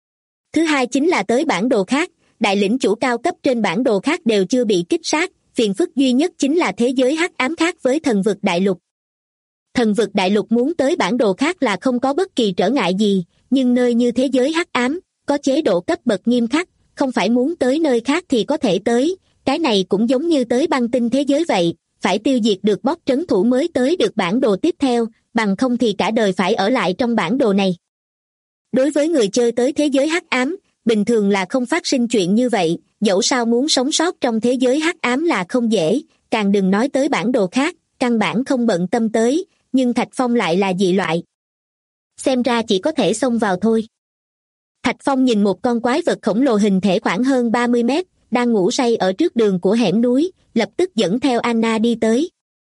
Thứ hai chính là tới bản đồ khác, đại lĩnh chủ cao cấp trên bản đồ khác đều chưa bị kích sát, phiền phức duy nhất chính là thế giới hắc ám khác với thần vực đại lục. Thần vực đại lục muốn tới bản đồ khác là không có bất kỳ trở ngại gì, nhưng nơi như thế giới hắc ám, có chế độ cấp bậc nghiêm khắc, không phải muốn tới nơi khác thì có thể tới, cái này cũng giống như tới băng tinh thế giới vậy, phải tiêu diệt được boss trấn thủ mới tới được bản đồ tiếp theo, bằng không thì cả đời phải ở lại trong bản đồ này. Đối với người chơi tới thế giới hắc ám, bình thường là không phát sinh chuyện như vậy, dẫu sao muốn sống sót trong thế giới hắc ám là không dễ, càng đừng nói tới bản đồ khác, căn bản không bận tâm tới, nhưng Thạch Phong lại là dị loại. Xem ra chỉ có thể xông vào thôi. Thạch Phong nhìn một con quái vật khổng lồ hình thể khoảng hơn 30 mét, đang ngủ say ở trước đường của hẻm núi, lập tức dẫn theo Anna đi tới.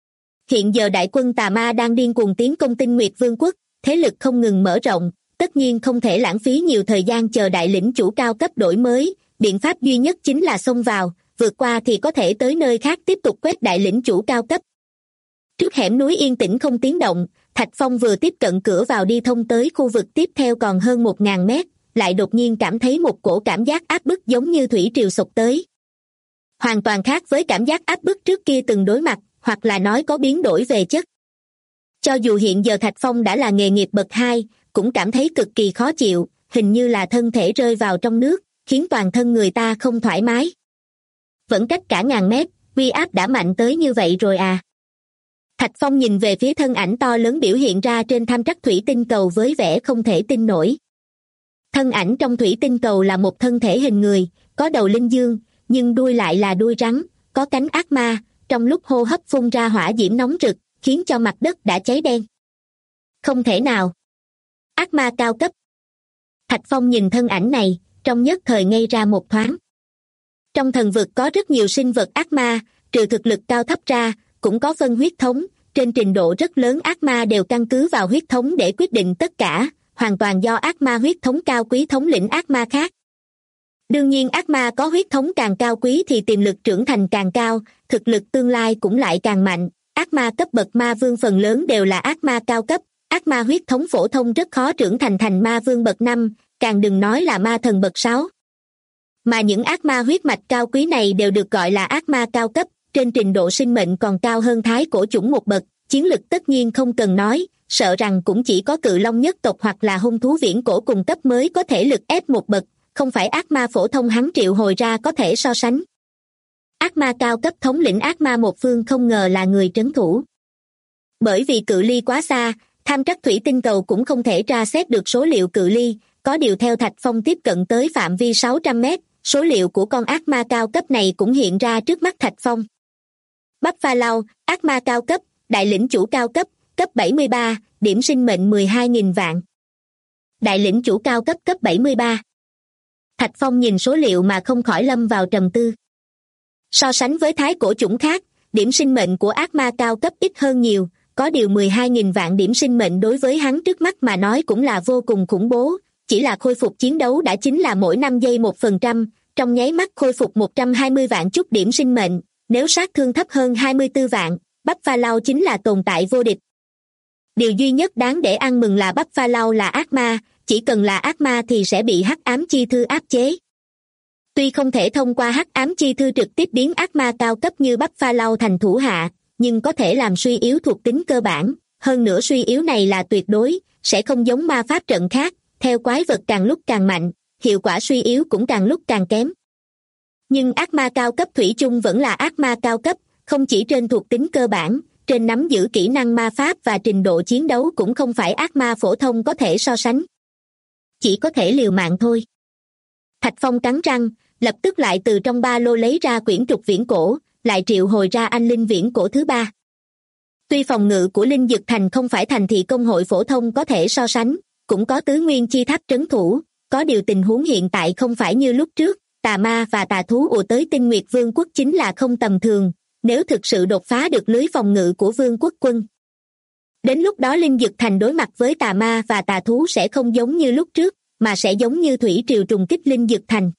Hiện giờ đại quân tà ma đang điên cuồng tiến công Tinh Nguyệt Vương quốc, thế lực không ngừng mở rộng, tất nhiên không thể lãng phí nhiều thời gian chờ đại lĩnh chủ cao cấp đổi mới, biện pháp duy nhất chính là xông vào, vượt qua thì có thể tới nơi khác tiếp tục quét đại lĩnh chủ cao cấp. Trước hẻm núi yên tĩnh không tiếng động, Thạch Phong vừa tiếp cận cửa vào đi thông tới khu vực tiếp theo còn hơn 1.000 mét, lại đột nhiên cảm thấy một cổ cảm giác áp bức giống như thủy triều sộc tới. Hoàn toàn khác với cảm giác áp bức trước kia từng đối mặt, hoặc là nói có biến đổi về chất. Cho dù hiện giờ Thạch Phong đã là nghề nghiệp bậc 2, cũng cảm thấy cực kỳ khó chịu, hình như là thân thể rơi vào trong nước, khiến toàn thân người ta không thoải mái. Vẫn cách cả ngàn mét, uy áp đã mạnh tới như vậy rồi à? Thạch Phong nhìn về phía thân ảnh to lớn biểu hiện ra trên tham trắc thủy tinh cầu với vẻ không thể tin nổi. Thân ảnh trong thủy tinh cầu là một thân thể hình người, có đầu linh dương, nhưng đuôi lại là đuôi rắn, có cánh ác ma, trong lúc hô hấp phun ra hỏa diễm nóng rực, khiến cho mặt đất đã cháy đen. Không thể nào. Ác ma cao cấp. Thạch Phong nhìn thân ảnh này, trong nhất thời ngây ra một thoáng. Trong thần vực có rất nhiều sinh vật ác ma, trừ thực lực cao thấp ra, cũng có phân huyết thống, trên trình độ rất lớn ác ma đều căn cứ vào huyết thống để quyết định tất cả, hoàn toàn do ác ma huyết thống cao quý thống lĩnh ác ma khác. Đương nhiên ác ma có huyết thống càng cao quý thì tiềm lực trưởng thành càng cao, thực lực tương lai cũng lại càng mạnh. Ác ma cấp bậc ma vương phần lớn đều là ác ma cao cấp, ác ma huyết thống phổ thông rất khó trưởng thành ma vương bậc 5, càng đừng nói là ma thần bậc 6. Mà những ác ma huyết mạch cao quý này đều được gọi là ác ma cao cấp, trên trình độ sinh mệnh còn cao hơn thái cổ chủng một bậc, chiến lực tất nhiên không cần nói, sợ rằng cũng chỉ có cự long nhất tộc hoặc là hung thú viễn cổ cùng cấp mới có thể lực ép một bậc, không phải ác ma phổ thông hắn triệu hồi ra có thể so sánh. Ác ma cao cấp thống lĩnh ác ma một phương không ngờ là người trấn thủ. Bởi vì cự ly quá xa, tham trắc thủy tinh cầu cũng không thể tra xét được số liệu cự ly, có điều theo Thạch Phong tiếp cận tới phạm vi 600 mét, số liệu của con ác ma cao cấp này cũng hiện ra trước mắt Thạch Phong. Buffalo, ác ma cao cấp, đại lĩnh chủ cao cấp, cấp 73, điểm sinh mệnh 12.000 vạn. Đại lĩnh chủ cao cấp cấp 73. Thạch Phong nhìn số liệu mà không khỏi lâm vào trầm tư. So sánh với thái cổ chủng khác, điểm sinh mệnh của ác ma cao cấp ít hơn nhiều, có điều 12.000 vạn điểm sinh mệnh đối với hắn trước mắt mà nói cũng là vô cùng khủng bố, chỉ là khôi phục chiến đấu đã chính là mỗi 5 giây 1%, trong nháy mắt khôi phục 120 vạn chút điểm sinh mệnh, nếu sát thương thấp hơn 24 vạn, Buffalo chính là tồn tại vô địch. Điều duy nhất đáng để ăn mừng là Buffalo là ác ma, chỉ cần là ác ma thì sẽ bị hắc ám chi thư áp chế. Tuy không thể thông qua hắc ám chi thư trực tiếp biến ác ma cao cấp như Buffalo thành thủ hạ, nhưng có thể làm suy yếu thuộc tính cơ bản, hơn nữa suy yếu này là tuyệt đối, sẽ không giống ma pháp trận khác, theo quái vật càng lúc càng mạnh, hiệu quả suy yếu cũng càng lúc càng kém. Nhưng ác ma cao cấp thủy chung vẫn là ác ma cao cấp, không chỉ trên thuộc tính cơ bản, trên nắm giữ kỹ năng ma pháp và trình độ chiến đấu cũng không phải ác ma phổ thông có thể so sánh. Chỉ có thể liều mạng thôi. Thạch Phong cắn răng, lập tức lại từ trong ba lô lấy ra quyển trục viễn cổ, lại triệu hồi ra anh linh viễn cổ thứ 3. Tuy phòng ngự của Linh Dực Thành không phải thành thị công hội phổ thông có thể so sánh, cũng có tứ nguyên chi tháp trấn thủ, có điều tình huống hiện tại không phải như lúc trước, tà ma và tà thú ùa tới Tinh Nguyệt Vương quốc chính là không tầm thường, nếu thực sự đột phá được lưới phòng ngự của Vương quốc quân. Đến lúc đó Linh Dực Thành đối mặt với tà ma và tà thú sẽ không giống như lúc trước, mà sẽ giống như thủy triều trùng kích Linh Dực Thành.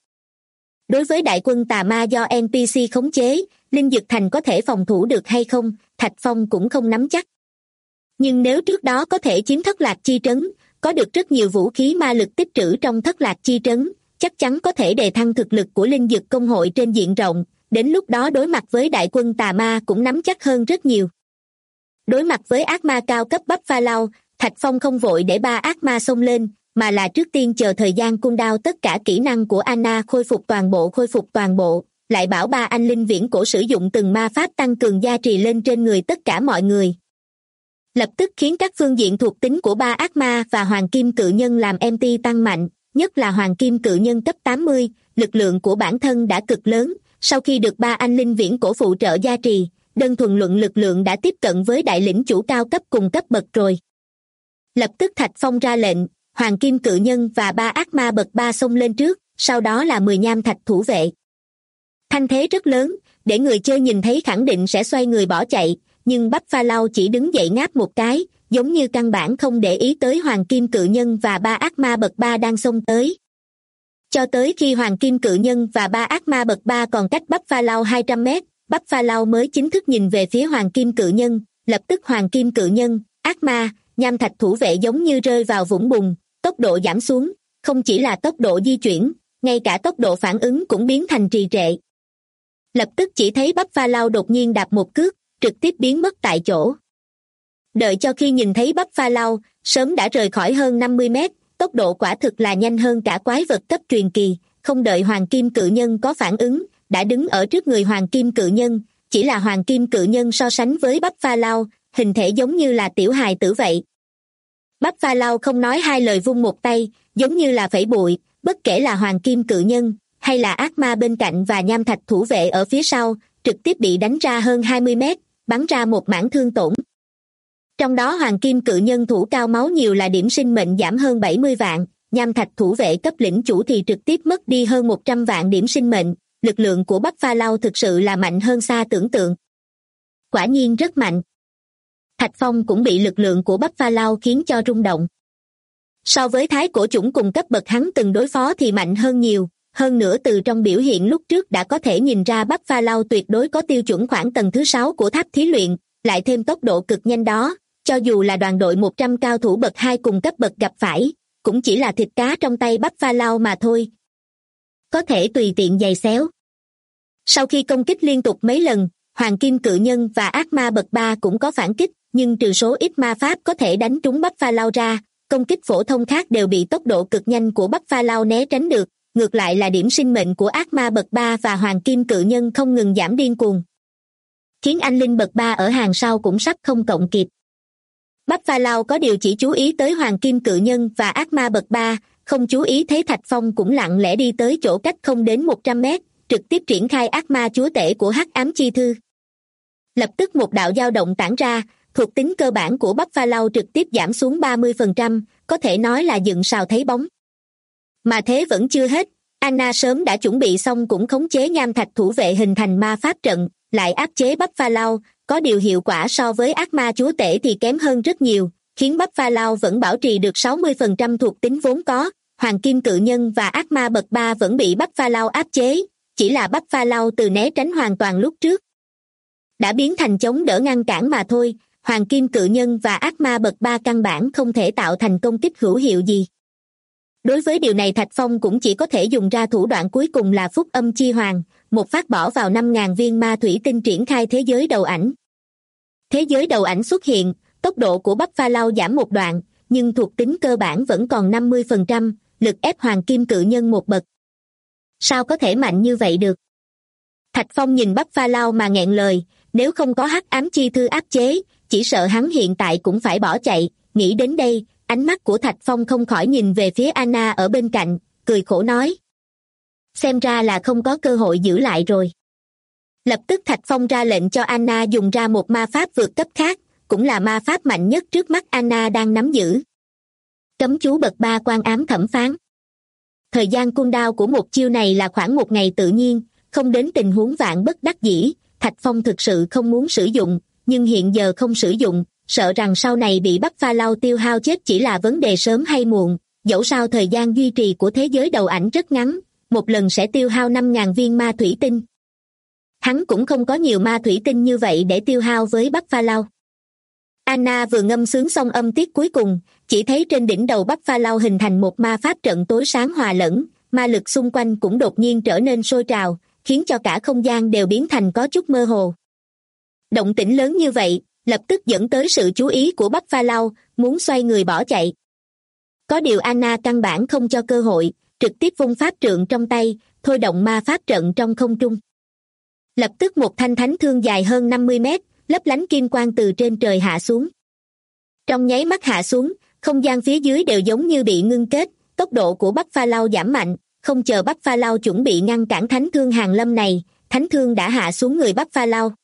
Đối với đại quân tà ma do NPC khống chế, Linh Dực Thành có thể phòng thủ được hay không, Thạch Phong cũng không nắm chắc. Nhưng nếu trước đó có thể chiếm Thất Lạc Chi Trấn, có được rất nhiều vũ khí ma lực tích trữ trong Thất Lạc Chi Trấn, chắc chắn có thể đề thăng thực lực của Linh Dực công hội trên diện rộng, đến lúc đó đối mặt với đại quân tà ma cũng nắm chắc hơn rất nhiều. Đối mặt với ác ma cao cấp Buffalo, Thạch Phong không vội để ba ác ma xông lên, mà là trước tiên chờ thời gian cooldown tất cả kỹ năng của Anna khôi phục toàn bộ, lại bảo ba anh linh viễn cổ sử dụng từng ma pháp tăng cường gia trì lên trên người tất cả mọi người. Lập tức khiến các phương diện thuộc tính của ba ác ma và hoàng kim cự nhân làm MT tăng mạnh, nhất là hoàng kim cự nhân cấp 80, lực lượng của bản thân đã cực lớn, sau khi được ba anh linh viễn cổ phụ trợ gia trì, đơn thuần luận lực lượng đã tiếp cận với đại lĩnh chủ cao cấp cùng cấp bậc rồi. Lập tức Thạch Phong ra lệnh, hoàng kim cự nhân và ba ác ma bậc 3 xông lên trước, sau đó là 10 nham thạch thủ vệ. Thanh thế rất lớn, để người chơi nhìn thấy khẳng định sẽ xoay người bỏ chạy, nhưng Buffalo chỉ đứng dậy ngáp một cái, giống như căn bản không để ý tới hoàng kim cự nhân và ba ác ma bậc 3 đang xông tới. Cho tới khi hoàng kim cự nhân và ba ác ma bậc 3 còn cách Buffalo 200 mét, Buffalo mới chính thức nhìn về phía hoàng kim cự nhân, lập tức hoàng kim cự nhân, ác ma, nham thạch thủ vệ giống như rơi vào vũng bùn, tốc độ giảm xuống, không chỉ là tốc độ di chuyển, ngay cả tốc độ phản ứng cũng biến thành trì trệ. Lập tức chỉ thấy Buffalo đột nhiên đạp một cước, trực tiếp biến mất tại chỗ. Đợi cho khi nhìn thấy Buffalo, sớm đã rời khỏi hơn 50 mét, tốc độ quả thực là nhanh hơn cả quái vật cấp truyền kỳ, không đợi hoàng kim cự nhân có phản ứng, đã đứng ở trước người hoàng kim cự nhân, chỉ là hoàng kim cự nhân so sánh với Buffalo, hình thể giống như là tiểu hài tử vậy. Buffalo không nói hai lời vung một tay, giống như là phẩy bụi, bất kể là hoàng kim cự nhân, hay là ác ma bên cạnh và nham thạch thủ vệ ở phía sau, trực tiếp bị đánh ra hơn 20 mét, bắn ra một mảng thương tổn. Trong đó hoàng kim cự nhân thủ cao máu nhiều là điểm sinh mệnh giảm hơn 70 vạn, nham thạch thủ vệ cấp lĩnh chủ thì trực tiếp mất đi hơn 100 vạn điểm sinh mệnh, lực lượng của Bắc Pha Lao thực sự là mạnh hơn xa tưởng tượng. Quả nhiên rất mạnh. Thạch Phong cũng bị lực lượng của Bắc Pha Lao khiến cho rung động. So với thái cổ chủng cùng cấp bậc hắn từng đối phó thì mạnh hơn nhiều, hơn nữa từ trong biểu hiện lúc trước đã có thể nhìn ra Bắc Pha Lao tuyệt đối có tiêu chuẩn khoảng tầng thứ 6 của tháp thí luyện, lại thêm tốc độ cực nhanh đó, cho dù là đoàn đội 100 cao thủ bậc 2 cùng cấp bậc gặp phải, cũng chỉ là thịt cá trong tay Bắc Pha Lao mà thôi. Có thể tùy tiện giày xéo. Sau khi công kích liên tục mấy lần, Hoàng Kim Cự Nhân và Ác Ma bậc 3 cũng có phản kích, nhưng trừ số ít ma pháp có thể đánh trúng Bắc Pha Lao ra, công kích phổ thông khác đều bị tốc độ cực nhanh của Bắc Pha Lao né tránh được, ngược lại là điểm sinh mệnh của Ác Ma bậc 3 và Hoàng Kim Cự Nhân không ngừng giảm điên cuồng, khiến anh linh bậc 3 ở hàng sau cũng sắp không cộng kịp. Bắc Pha Lao có điều chỉ chú ý tới Hoàng Kim Cự Nhân và Ác Ma bậc 3, không chú ý thấy Thạch Phong cũng lặng lẽ đi tới chỗ cách không đến 100 mét, trực tiếp triển khai Ác Ma chúa tể của Hắc Ám Chi Thư. Lập tức một đạo dao động tản ra, thuộc tính cơ bản của Bắc Pha Lao trực tiếp giảm xuống 30%, có thể nói là dựng sào thấy bóng. Mà thế vẫn chưa hết, Anna sớm đã chuẩn bị xong cũng khống chế nham thạch thủ vệ hình thành ma pháp trận, lại áp chế Bắc Pha Lao, có điều hiệu quả so với ác ma chúa tể thì kém hơn rất nhiều, khiến Bắc Pha Lao vẫn bảo trì được 60% thuộc tính vốn có. Hoàng Kim Cự Nhân và ác ma bậc 3 vẫn bị Bắc Pha Lao áp chế, chỉ là Bắc Pha Lao từ né tránh hoàn toàn lúc trước đã biến thành chống đỡ ngăn cản mà thôi. Hoàng Kim Cự Nhân và ác ma bậc 3 căn bản không thể tạo thành công kích hữu hiệu gì. Đối với điều này Thạch Phong cũng chỉ có thể dùng ra thủ đoạn cuối cùng là Phúc Âm Chi Hoàng, một phát bỏ vào 5.000 viên ma thủy tinh triển khai thế giới đầu ảnh. Thế giới đầu ảnh xuất hiện, tốc độ của Bắc Pha Lao giảm một đoạn, nhưng thuộc tính cơ bản vẫn còn 50%, lực ép Hoàng Kim Cự Nhân một bậc. Sao có thể mạnh như vậy được? Thạch Phong nhìn Bắc Pha Lao mà nghẹn lời, nếu không có Hắc Ám Chi Thư áp chế, chỉ sợ hắn hiện tại cũng phải bỏ chạy. Nghĩ đến đây, ánh mắt của Thạch Phong không khỏi nhìn về phía Anna ở bên cạnh, cười khổ nói. Xem ra là không có cơ hội giữ lại rồi. Lập tức Thạch Phong ra lệnh cho Anna dùng ra một ma pháp vượt cấp khác, cũng là ma pháp mạnh nhất trước mắt Anna đang nắm giữ. Cấm chú bậc 3 Quan Ám Thẩm Phán. Thời gian cooldown của một chiêu này là khoảng 1 ngày tự nhiên, không đến tình huống vạn bất đắc dĩ. Thạch Phong thực sự không muốn sử dụng, nhưng hiện giờ không sử dụng, sợ rằng sau này bị Bắc Pha Lao tiêu hao chết chỉ là vấn đề sớm hay muộn. Dẫu sao thời gian duy trì của thế giới đầu ảnh rất ngắn, một lần sẽ tiêu hao 5.000 viên ma thủy tinh. Hắn cũng không có nhiều ma thủy tinh như vậy để tiêu hao với Bắc Pha Lao. Anna vừa ngâm sướng xong âm tiết cuối cùng, chỉ thấy trên đỉnh đầu Bắc Pha Lao hình thành một ma pháp trận tối sáng hòa lẫn, ma lực xung quanh cũng đột nhiên trở nên sôi trào, khiến cho cả không gian đều biến thành có chút mơ hồ. Động tĩnh lớn như vậy, lập tức dẫn tới sự chú ý của Bắc Pha Lao, muốn xoay người bỏ chạy. Có điều Anna căn bản không cho cơ hội, trực tiếp vung pháp trượng trong tay, thôi động ma pháp trận trong không trung. Lập tức một thanh thánh thương dài hơn 50 mét, lấp lánh kim quang từ trên trời hạ xuống. Trong nháy mắt hạ xuống, không gian phía dưới đều giống như bị ngưng kết, tốc độ của Bắc Pha Lao giảm mạnh, không chờ Bắc Pha Lao chuẩn bị ngăn cản thánh thương hàng lâm này, thánh thương đã hạ xuống người Bắc Pha Lao.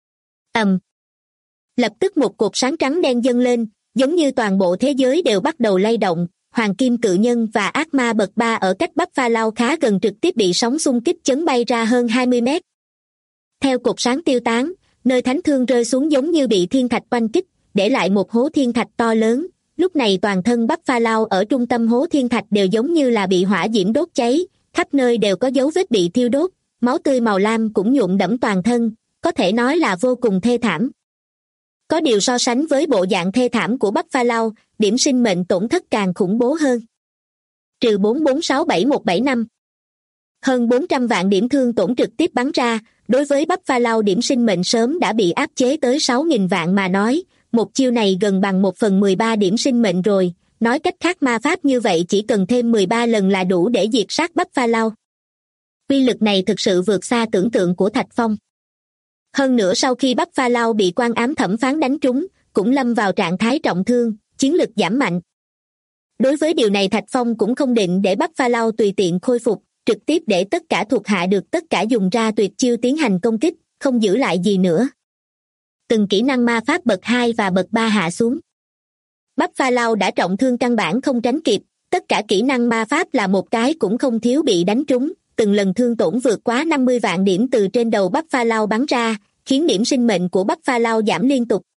Lập tức một cột sáng trắng đen dâng lên, giống như toàn bộ thế giới đều bắt đầu lay động. Hoàng Kim Cự Nhân và ác ma bậc 3 ở cách Bắc Pha Lao khá gần trực tiếp bị sóng xung kích chấn bay ra hơn 20 mét. Theo cột sáng tiêu tán, nơi thánh thương rơi xuống giống như bị thiên thạch oanh kích, để lại một hố thiên thạch to lớn. Lúc này toàn thân Bắc Pha Lao ở trung tâm hố thiên thạch đều giống như là bị hỏa diễm đốt cháy, khắp nơi đều có dấu vết bị thiêu đốt, máu tươi màu lam cũng nhuộm đẫm toàn thân, có thể nói là vô cùng thê thảm. Có điều so sánh với bộ dạng thê thảm của Bắc Pha Lao, điểm sinh mệnh tổn thất càng khủng bố hơn. Trừ 4467175. Hơn 400 vạn điểm thương tổn trực tiếp bắn ra, đối với Bắc Pha Lao điểm sinh mệnh sớm đã bị áp chế tới 6.000 vạn mà nói, một chiêu này gần bằng 1/13 điểm sinh mệnh rồi, nói cách khác ma pháp như vậy chỉ cần thêm 13 lần là đủ để diệt sát Bắc Pha Lao. Uy lực này thực sự vượt xa tưởng tượng của Thạch Phong. Hơn nữa sau khi Bắc Pha Lao bị Quan Ám Thẩm Phán đánh trúng, cũng lâm vào trạng thái trọng thương, chiến lực giảm mạnh. Đối với điều này Thạch Phong cũng không định để Bắc Pha Lao tùy tiện khôi phục, trực tiếp để tất cả thuộc hạ được tất cả dùng ra tuyệt chiêu tiến hành công kích, không giữ lại gì nữa. Từng kỹ năng ma pháp bậc 2 và bậc 3 hạ xuống. Bắc Pha Lao đã trọng thương căn bản không tránh kịp, tất cả kỹ năng ma pháp là một cái cũng không thiếu bị đánh trúng, từng lần thương tổn vượt quá 50 vạn điểm từ trên đầu Buffalo bắn ra, khiến điểm sinh mệnh của Buffalo giảm liên tục.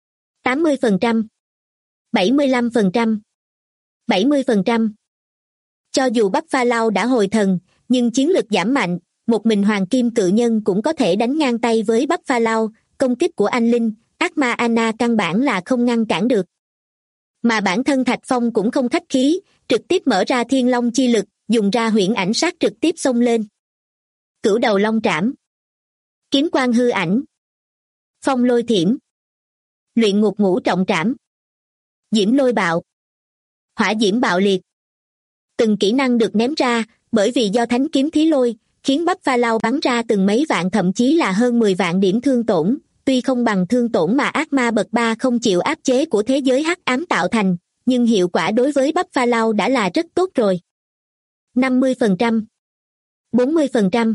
80%, 75%, 70%. Cho dù Buffalo đã hồi thần, nhưng chiến lực giảm mạnh, một mình Hoàng Kim Cự Nhân cũng có thể đánh ngang tay với Buffalo, công kích của anh Linh, ác ma Anna căn bản là không ngăn cản được. Mà bản thân Thạch Phong cũng không khách khí, trực tiếp mở ra Thiên Long chi lực, dùng ra huyễn ảnh sát trực tiếp xông lên. Cửu đầu long trảm, kiếm quang hư ảnh, phong lôi thiểm, luyện ngục ngũ trọng trảm, diễm lôi bạo, hỏa diễm bạo liệt. Từng kỹ năng được ném ra, bởi vì do thánh kiếm thí lôi, khiến Buffalo bắn ra từng mấy vạn thậm chí là hơn 10 vạn điểm thương tổn, tuy không bằng thương tổn mà ác ma bậc 3 không chịu áp chế của thế giới hắc ám tạo thành, nhưng hiệu quả đối với Buffalo đã là rất tốt rồi. 50%, 40%,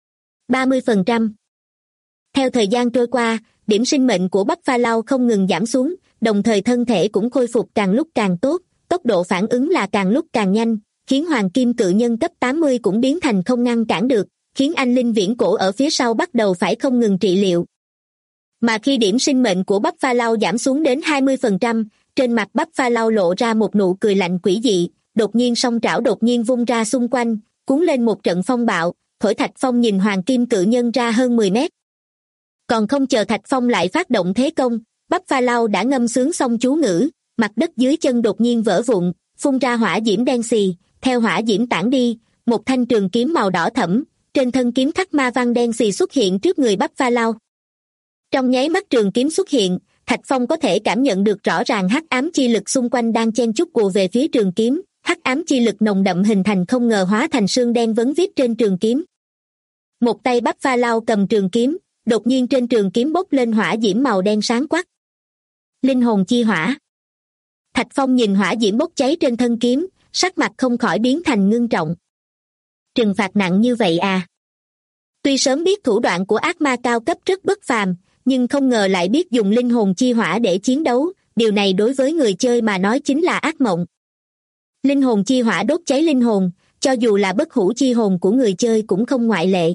30%. Theo thời gian trôi qua, điểm sinh mệnh của Buffalo không ngừng giảm xuống, đồng thời thân thể cũng khôi phục càng lúc càng tốt, tốc độ phản ứng là càng lúc càng nhanh, khiến Hoàng Kim Cự Nhân cấp 80 cũng biến thành không ngăn cản được, khiến anh Linh Viễn Cổ ở phía sau bắt đầu phải không ngừng trị liệu. Mà khi điểm sinh mệnh của Buffalo giảm xuống đến 20%, trên mặt Buffalo lộ ra một nụ cười lạnh quỷ dị, đột nhiên song trảo đột nhiên vung ra xung quanh, cuốn lên một trận phong bạo, thổi Thạch Phong nhìn Hoàng Kim Cự Nhân ra hơn 10 mét. Còn không chờ Thạch Phong lại phát động thế công, Buffalo đã ngâm sướng xong chú ngữ, mặt đất dưới chân đột nhiên vỡ vụn, phun ra hỏa diễm đen xì, theo hỏa diễm tản đi, một thanh trường kiếm màu đỏ thẫm, trên thân kiếm khắc ma văn đen xì xuất hiện trước người Buffalo. Trong nháy mắt trường kiếm xuất hiện, Thạch Phong có thể cảm nhận được rõ ràng hắc ám chi lực xung quanh đang chen chúc ùa về phía trường kiếm, hắc ám chi lực nồng đậm hình thành không ngờ hóa thành sương đen vấn vít trên trường kiếm. Một tay Buffalo cầm trường kiếm, đột nhiên trên trường kiếm bốc lên hỏa diễm màu đen sáng quắc. Linh hồn chi hỏa. Thạch Phong nhìn hỏa diễm bốc cháy trên thân kiếm, sắc mặt không khỏi biến thành ngưng trọng. Trừng phạt nặng như vậy à? Tuy sớm biết thủ đoạn của ác ma cao cấp rất bất phàm, nhưng không ngờ lại biết dùng linh hồn chi hỏa để chiến đấu, điều này đối với người chơi mà nói chính là ác mộng. Linh hồn chi hỏa đốt cháy linh hồn, cho dù là bất hủ chi hồn của người chơi cũng không ngoại lệ.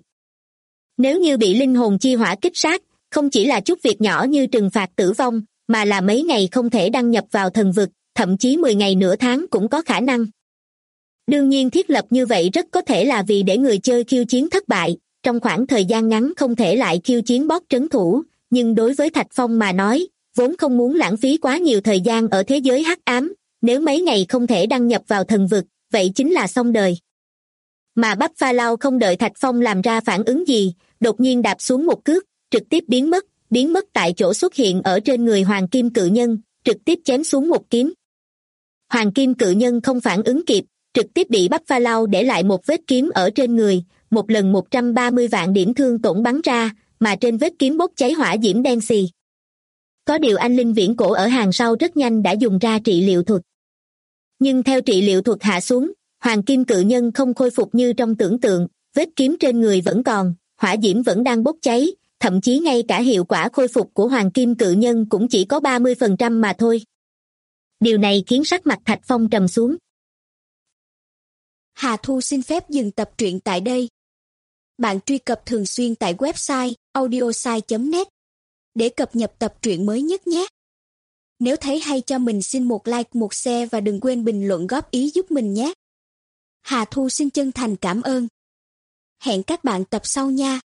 Nếu như bị linh hồn chi hỏa kích sát, không chỉ là chút việc nhỏ như trừng phạt tử vong, mà là mấy ngày không thể đăng nhập vào thần vực, thậm chí 10 ngày nửa tháng cũng có khả năng. Đương nhiên thiết lập như vậy rất có thể là vì để người chơi khiêu chiến thất bại, trong khoảng thời gian ngắn không thể lại khiêu chiến boss trấn thủ, nhưng đối với Thạch Phong mà nói, vốn không muốn lãng phí quá nhiều thời gian ở thế giới hắc ám, nếu mấy ngày không thể đăng nhập vào thần vực, vậy chính là xong đời. Mà Buffalo không đợi Thạch Phong làm ra phản ứng gì, đột nhiên đạp xuống một cước, trực tiếp biến mất tại chỗ xuất hiện ở trên người Hoàng Kim Cự Nhân, trực tiếp chém xuống một kiếm. Hoàng Kim Cự Nhân không phản ứng kịp, trực tiếp bị Buffalo để lại một vết kiếm ở trên người, một lần 130 vạn điểm thương tổn bắn ra, mà trên vết kiếm bốc cháy hỏa diễm đen xì. Có điều anh Linh Viễn Cổ ở hàng sau rất nhanh đã dùng ra trị liệu thuật. Nhưng theo trị liệu thuật hạ xuống, Hoàng Kim Cự Nhân không khôi phục như trong tưởng tượng, vết kiếm trên người vẫn còn, hỏa diễm vẫn đang bốc cháy, thậm chí ngay cả hiệu quả khôi phục của Hoàng Kim Cự Nhân cũng chỉ có 30% mà thôi. Điều này khiến sắc mặt Thạch Phong trầm xuống. Hà Thu xin phép dừng tập truyện tại đây. Bạn truy cập thường xuyên tại website audiosai.net để cập nhật tập truyện mới nhất nhé. Nếu thấy hay cho mình xin một like, một share và đừng quên bình luận góp ý giúp mình nhé. Hà Thu xin chân thành cảm ơn. Hẹn các bạn tập sau nha.